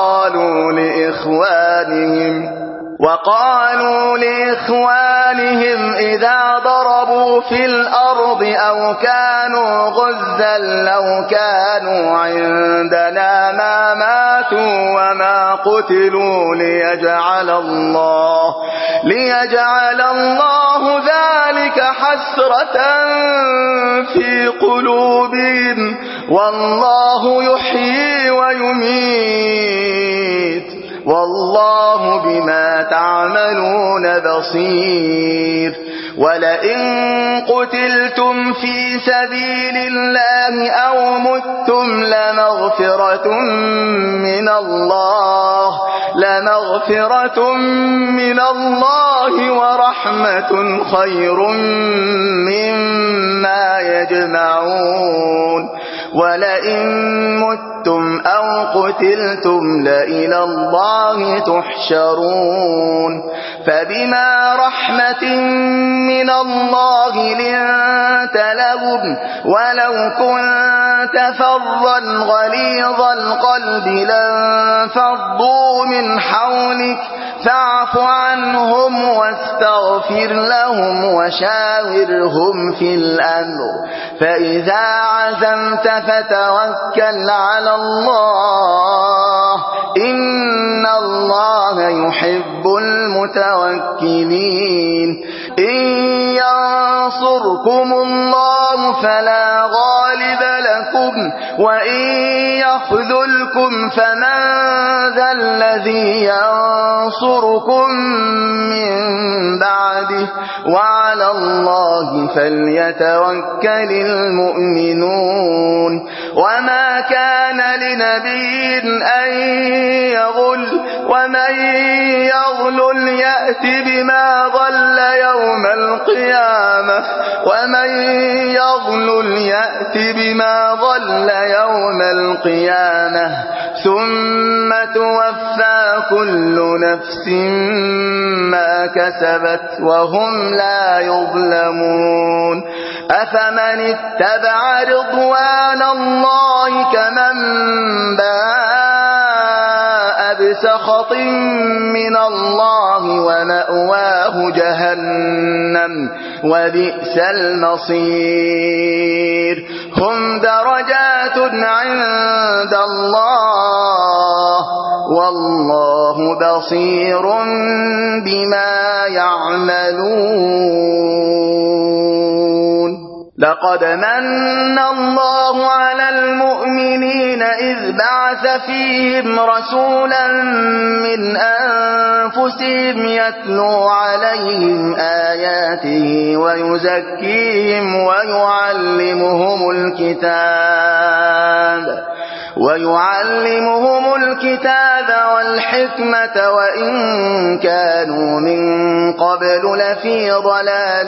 وقالوا لإخوانهم إذا ضربوا في الأرض أو كانوا غزا لو كانوا عندنا ما ماتوا وما قتلوا ليجعل الله ذلك حسرة في قلوبهم والله يحيي ويميت والله بما تعملون بصير ولئن قتلتم في سبيل الله أو متم لمغفرة من الله ورحمة خير مما يجمعون ولئن متم أو قتلتم لإلى الله تحشرون فبما رحمة من الله لنت لهم ولو كنت فظا غليظ القلب لانفضوا من حولك فاعف عنهم واستغفر لهم وشاورهم في الأمر فإذا عزمت فتوكل على الله إن الله يحب المتوكلين إن ينصركم الله فلا غالب لكم وإن يخذلكم فمن ذا الذي ينصركم من بعده وعلى الله فليتوكل المؤمنون وما كان لنبي أن يغل ومن يغل يأت بما ضل يوم القيامة ومن يغل يأت بما ضل يوم القيامة ثم توفى كل نفس ما كسبت وهم لا يظلمون أفمن اتبع رضوان الله كمن باء بسخط من الله ومأواه جهنم وبئس المصير هم درجات عند الله والله بصير بما يعملون لقد من الله على المؤمنين إذ بعث فيهم رسولا من أنفسهم يتلو عليهم آياته ويزكيهم ويعلمهم الكتاب والحكمة وإن كانوا من قبل لفي ضلال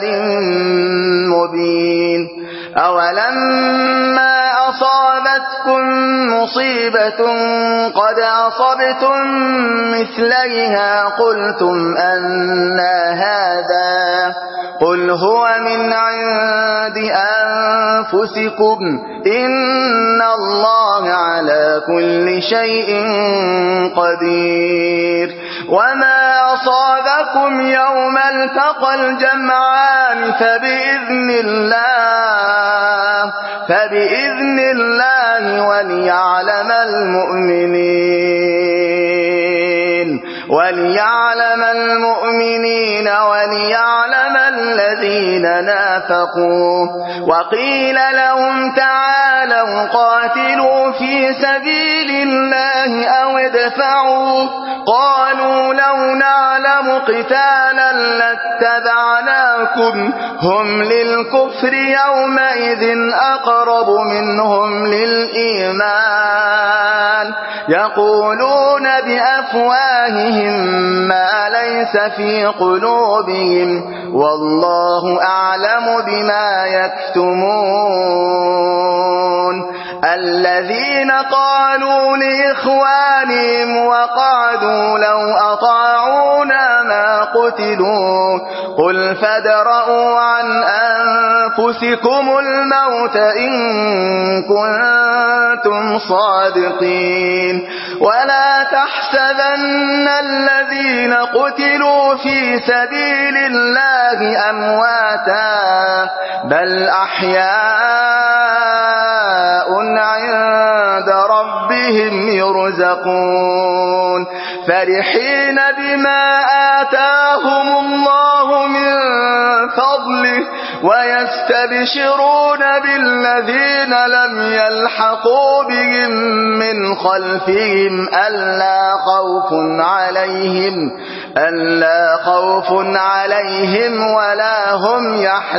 مبين أولما أصابتكم مصيبة قد أصبتم مثليها قلتم أنى هذا قل هو من عند أنفسكم إن الله على كل شيء قدير وما أصابكم يوم التقى الجمعان فبإذن الله وليعلم المؤمنين وليعلم الذين نافقوا وقيل لهم تعالوا قاتلوا في سبيل الله أو ادفعوا قالوا لو نعلم قتالا لاتبعناكم هم للكفر يومئذ أقرب منهم للإيمان يقولون بأفواههم ما ليس في قلوبهم والله أعلم بما يكتمون الذين قالوا لإخوانهم وقعدوا لو أطاعونا ما قتلوا قل فادرءوا عن أنفسكم الموت إن كنتم صادقين ولا تحسبن الذين قتلوا في سبيل الله أمواتا بل أحياء عند ربهم يرزقون فرحين بما آتاهم الله من فضله ويستبشرون بالذين لم يلحقوا بهم من خلفهم ألا خوف عليهم ولا هم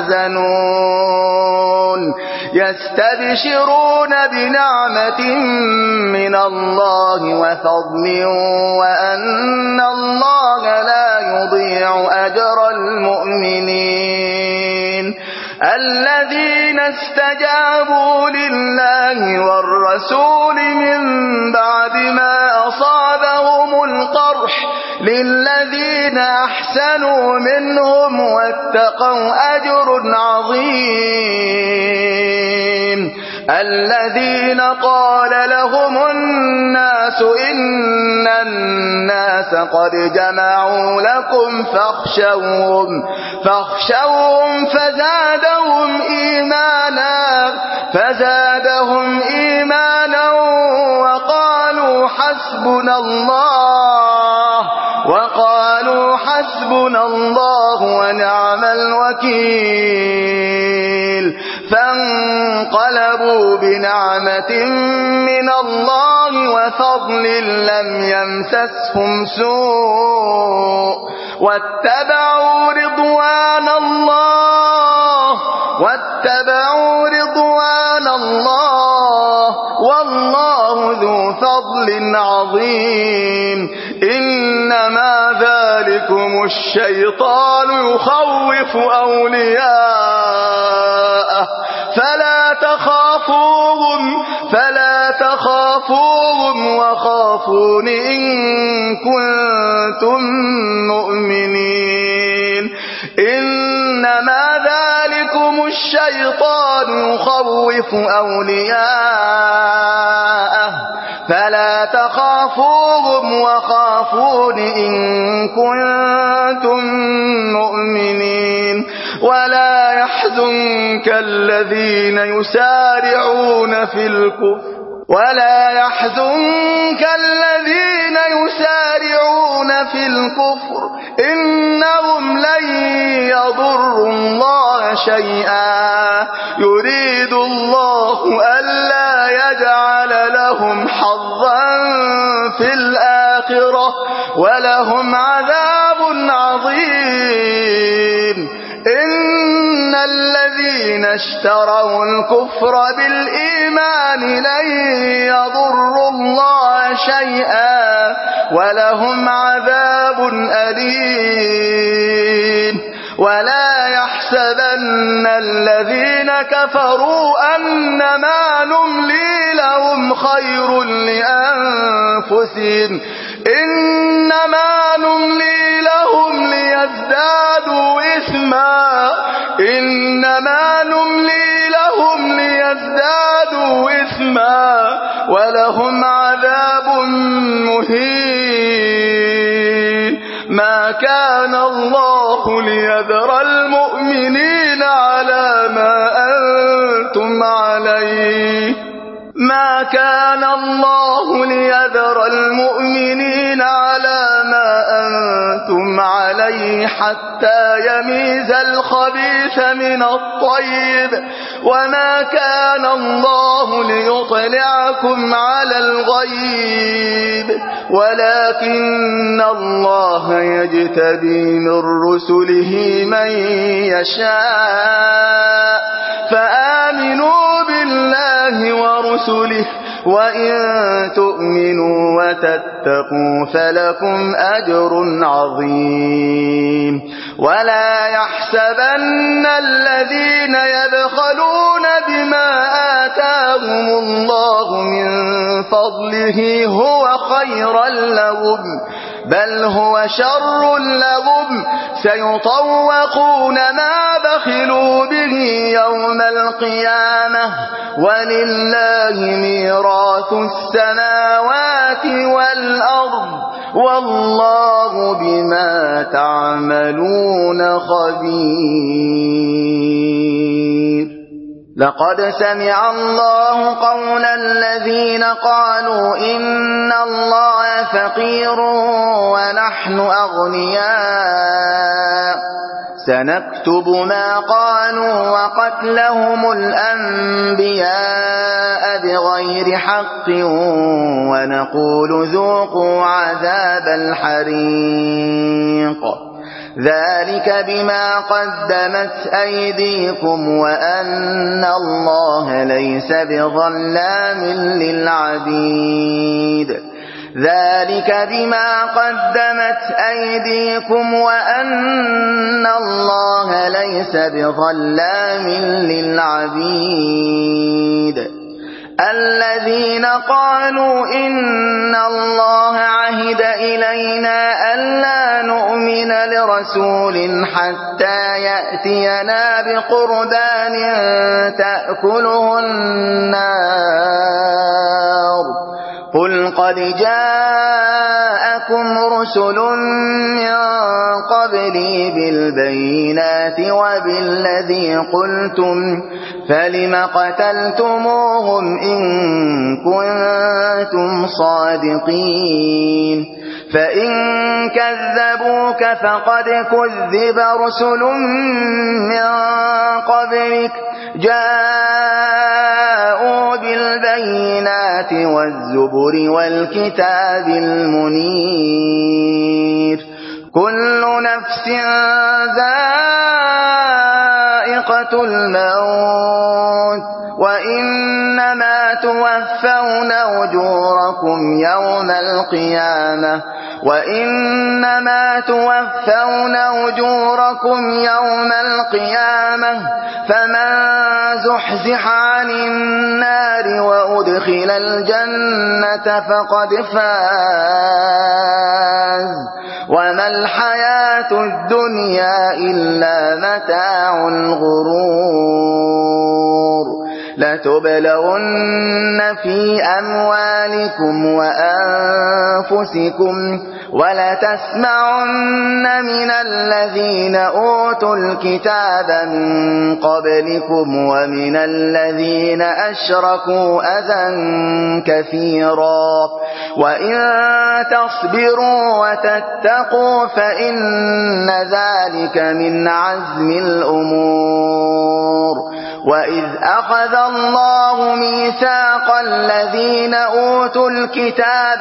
يحزنون يستبشرون بنعمة من الله وفضل وأن الله لا يضيع أجر المؤمنين الذين استجابوا لله والرسول من بعد ما أصابهم القرح للذين أحسنوا منهم واتقوا أجر عظيم الذين قال لهم الناس إن الناس قد جمعوا لكم فاخشوهم فزادهم إيمانا وقالوا حسبنا الله ونعم الوكيل فانقلبوا بنعمة من الله وفضل لم يمسسهم سوء واتبعوا رضوان الله والله ذو فضل عظيم إنما ذلكم الشيطان يخوف أولياءه فلا تخافوهم وخافون إن كنتم مؤمنين إنما ذلكم الشيطان يخوف أولياءه فلا تخافوهم وخافون إن كنتم مؤمنين ولا يحزنك الذين يسارعون في الكفر إنهم لن يضروا الله شيئا يريد الله ألا يجعل لهم حظا في الآخرة ولهم عذاب عظيم إن الذين اشتروا الكفر بالإيمان لن يضروا الله شيئا ولهم عذاب أليم ولا يحسبن الذين كفروا أنما نملي لهم خير لأنفسهم إنما نملي لهم ليزدادوا إثما ولهم عذاب مهين ما كان الله ليذر المؤمنين على ما أنتم عليه حتى يميز الخبيث من الطيب وما كان الله ليطلعكم على الغيب ولكن الله يجتبي من رسله من يشاء فآمنوا بالله ورسله وإن تؤمنوا وتتقوا فلكم أجر عظيم ولا يحسبن الذين يبخلون بما آتاهم الله من فضله هو خيرا لهم بل هو شر لهم سيطوقون ما بخلوا به يوم القيامة ولله ميراث السماوات والأرض والله بما تعملون خبير لقد سمع الله قول الذين قالوا إن الله فقير ونحن أغنياء سنكتب ما قالوا وقتلهم الأنبياء بغير حق ونقول ذوقوا عذاب الحريق ذلك بما قدمت أيديكم وأن الله ليس بظلام للعبيد ذلك بما قدمت أيديكم وأن الله ليس بظلام للعبيد الذين قالوا إن الله عهد إلينا ألا نؤمن لرسول حتى يأتينا بقربان تأكله النار قل قد جاءكم رسل من قبلي بالبينات وبالذي قلتم فلم قتلتموهم إن كنتم صادقين فإن كذبوك فقد كذب رسل من قبلك جاءوا بالبينات والزبر والكتاب المنير كل نفس ذائقة الموت وإنما توفون أجوركم يوم القيامة فمن زحزح عن النار وأدخل الجنة فقد فاز وما الحياة الدنيا إلا متاع الغرور لتبلغن في أموالكم وأنفسكم ولتسمعن من الذين أوتوا الكتاب من قبلكم ومن الذين أشركوا أذى كثيرا وإن تصبروا وتتقوا فإن ذلك من عزم الأمور وإذ أخذ الله ميثاق الذين أوتوا الكتاب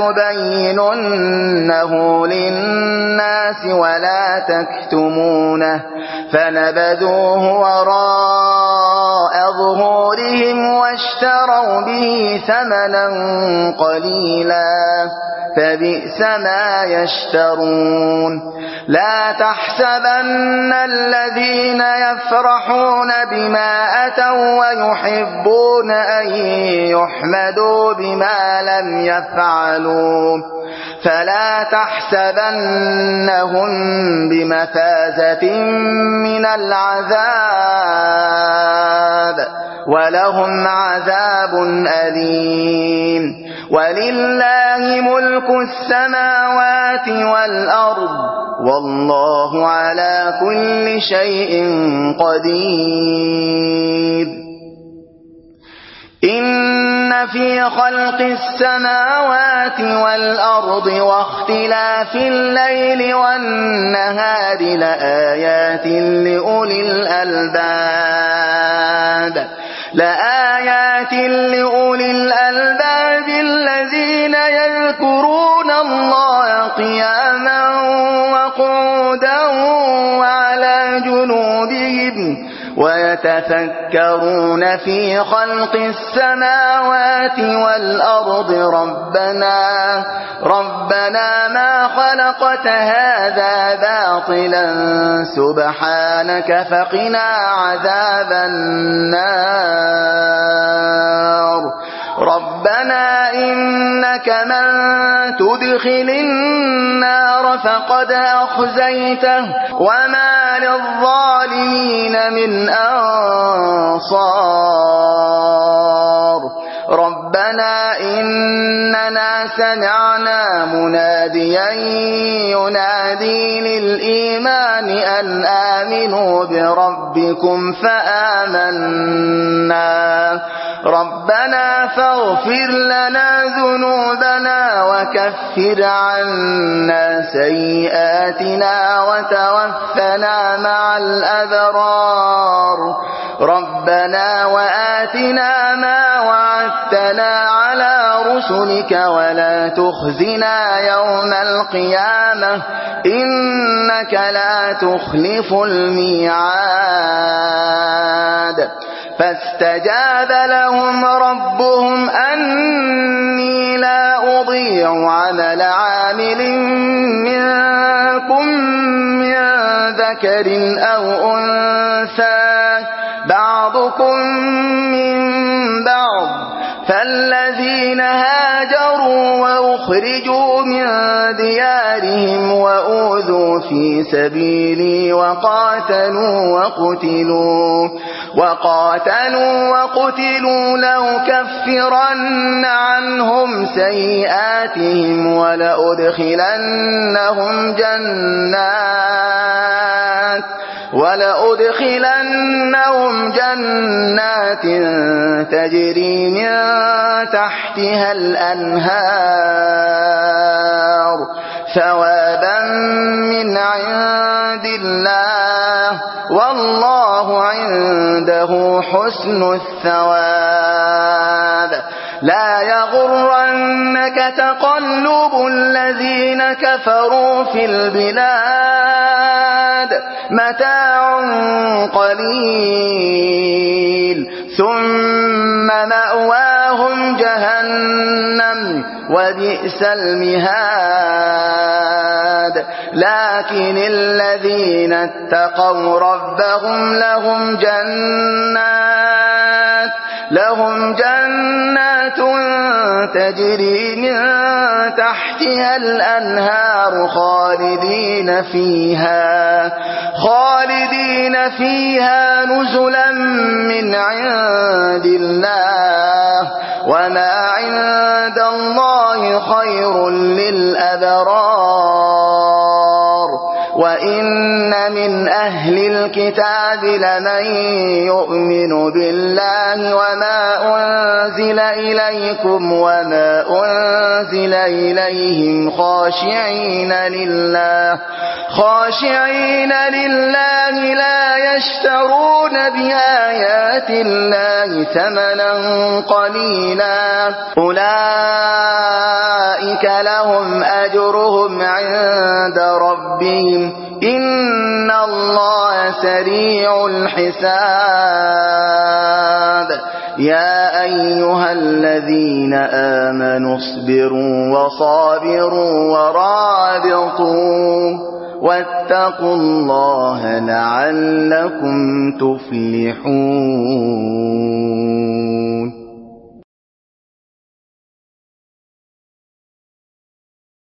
لتبيننه للناس ولا تكتمونه فنبذوه وراء ظهورهم واشتروا به ثمنا قليلا فبئس ما يشترون لا تحسبن الذين يفرحون بما أتوا ويحبون أن يحمدوا بما لم يفعلوا فلا تحسبنهم بمفازة من العذاب ولهم عذاب أليم ولله ملك السماوات والأرض والله على كل شيء قدير إن في خلق السماوات والأرض واختلاف الليل والنهار لآيات لأولي الألباب الذين يذكرون الله قياما وقعودا وعلى جنوبهم ويتفكرون في خلق السماوات والأرض ربنا ما خلقت هذا باطلا سبحانك فقنا عذاب النار ربنا إنك من تدخل النار فقد أخزيته وما للظالمين من أنصار ربنا إننا سمعنا مناديا ينادي للإيمان أن آمنوا بربكم فآمنا ربنا فاغفر لنا ذنوبنا وكفر عنا سيئاتنا وتوفنا مع الأبرار ربنا وآتنا ما وعدتنا على رسلك ولا تخزنا يوم القيامة إنك لا تخلف الميعاد فاستجاب لهم ربهم أني لا أضيع عمل عامل منكم من ذكر أو أنثى بعضكم من بعض فالذين هاجروا وأخرجوا من ديارهم وأوذوا في سبيلي وقاتلوا وقتلوا لأكفرن عنهم سيئاتهم ولأدخلنهم جنات تجري من تحتها الأنهار ثوابا من عند الله والله عنده حسن الثواب. لا يغرنك تقلب الذين كفروا في البلاد متاع قليل ثم مأواهم جهنم وبئس المهاد. لكن الذين اتقوا ربهم لهم جنات تجري من تحتها الأنهار خالدين فيها نزلا من عند الله وما عند الله خير للأبرار. وإن من أهل الكتاب لمن يؤمن بالله وما أنزل إليكم وما أنزل إليهم خاشعين لله لا يشترون بآيات الله ثمنا قليلا أولئك لهم أجرهم عند ربهم إن الله سريع الحساب. يا أيها الذين آمنوا اصبروا وصابروا ورابطوا واتقوا الله لعلكم تفلحون.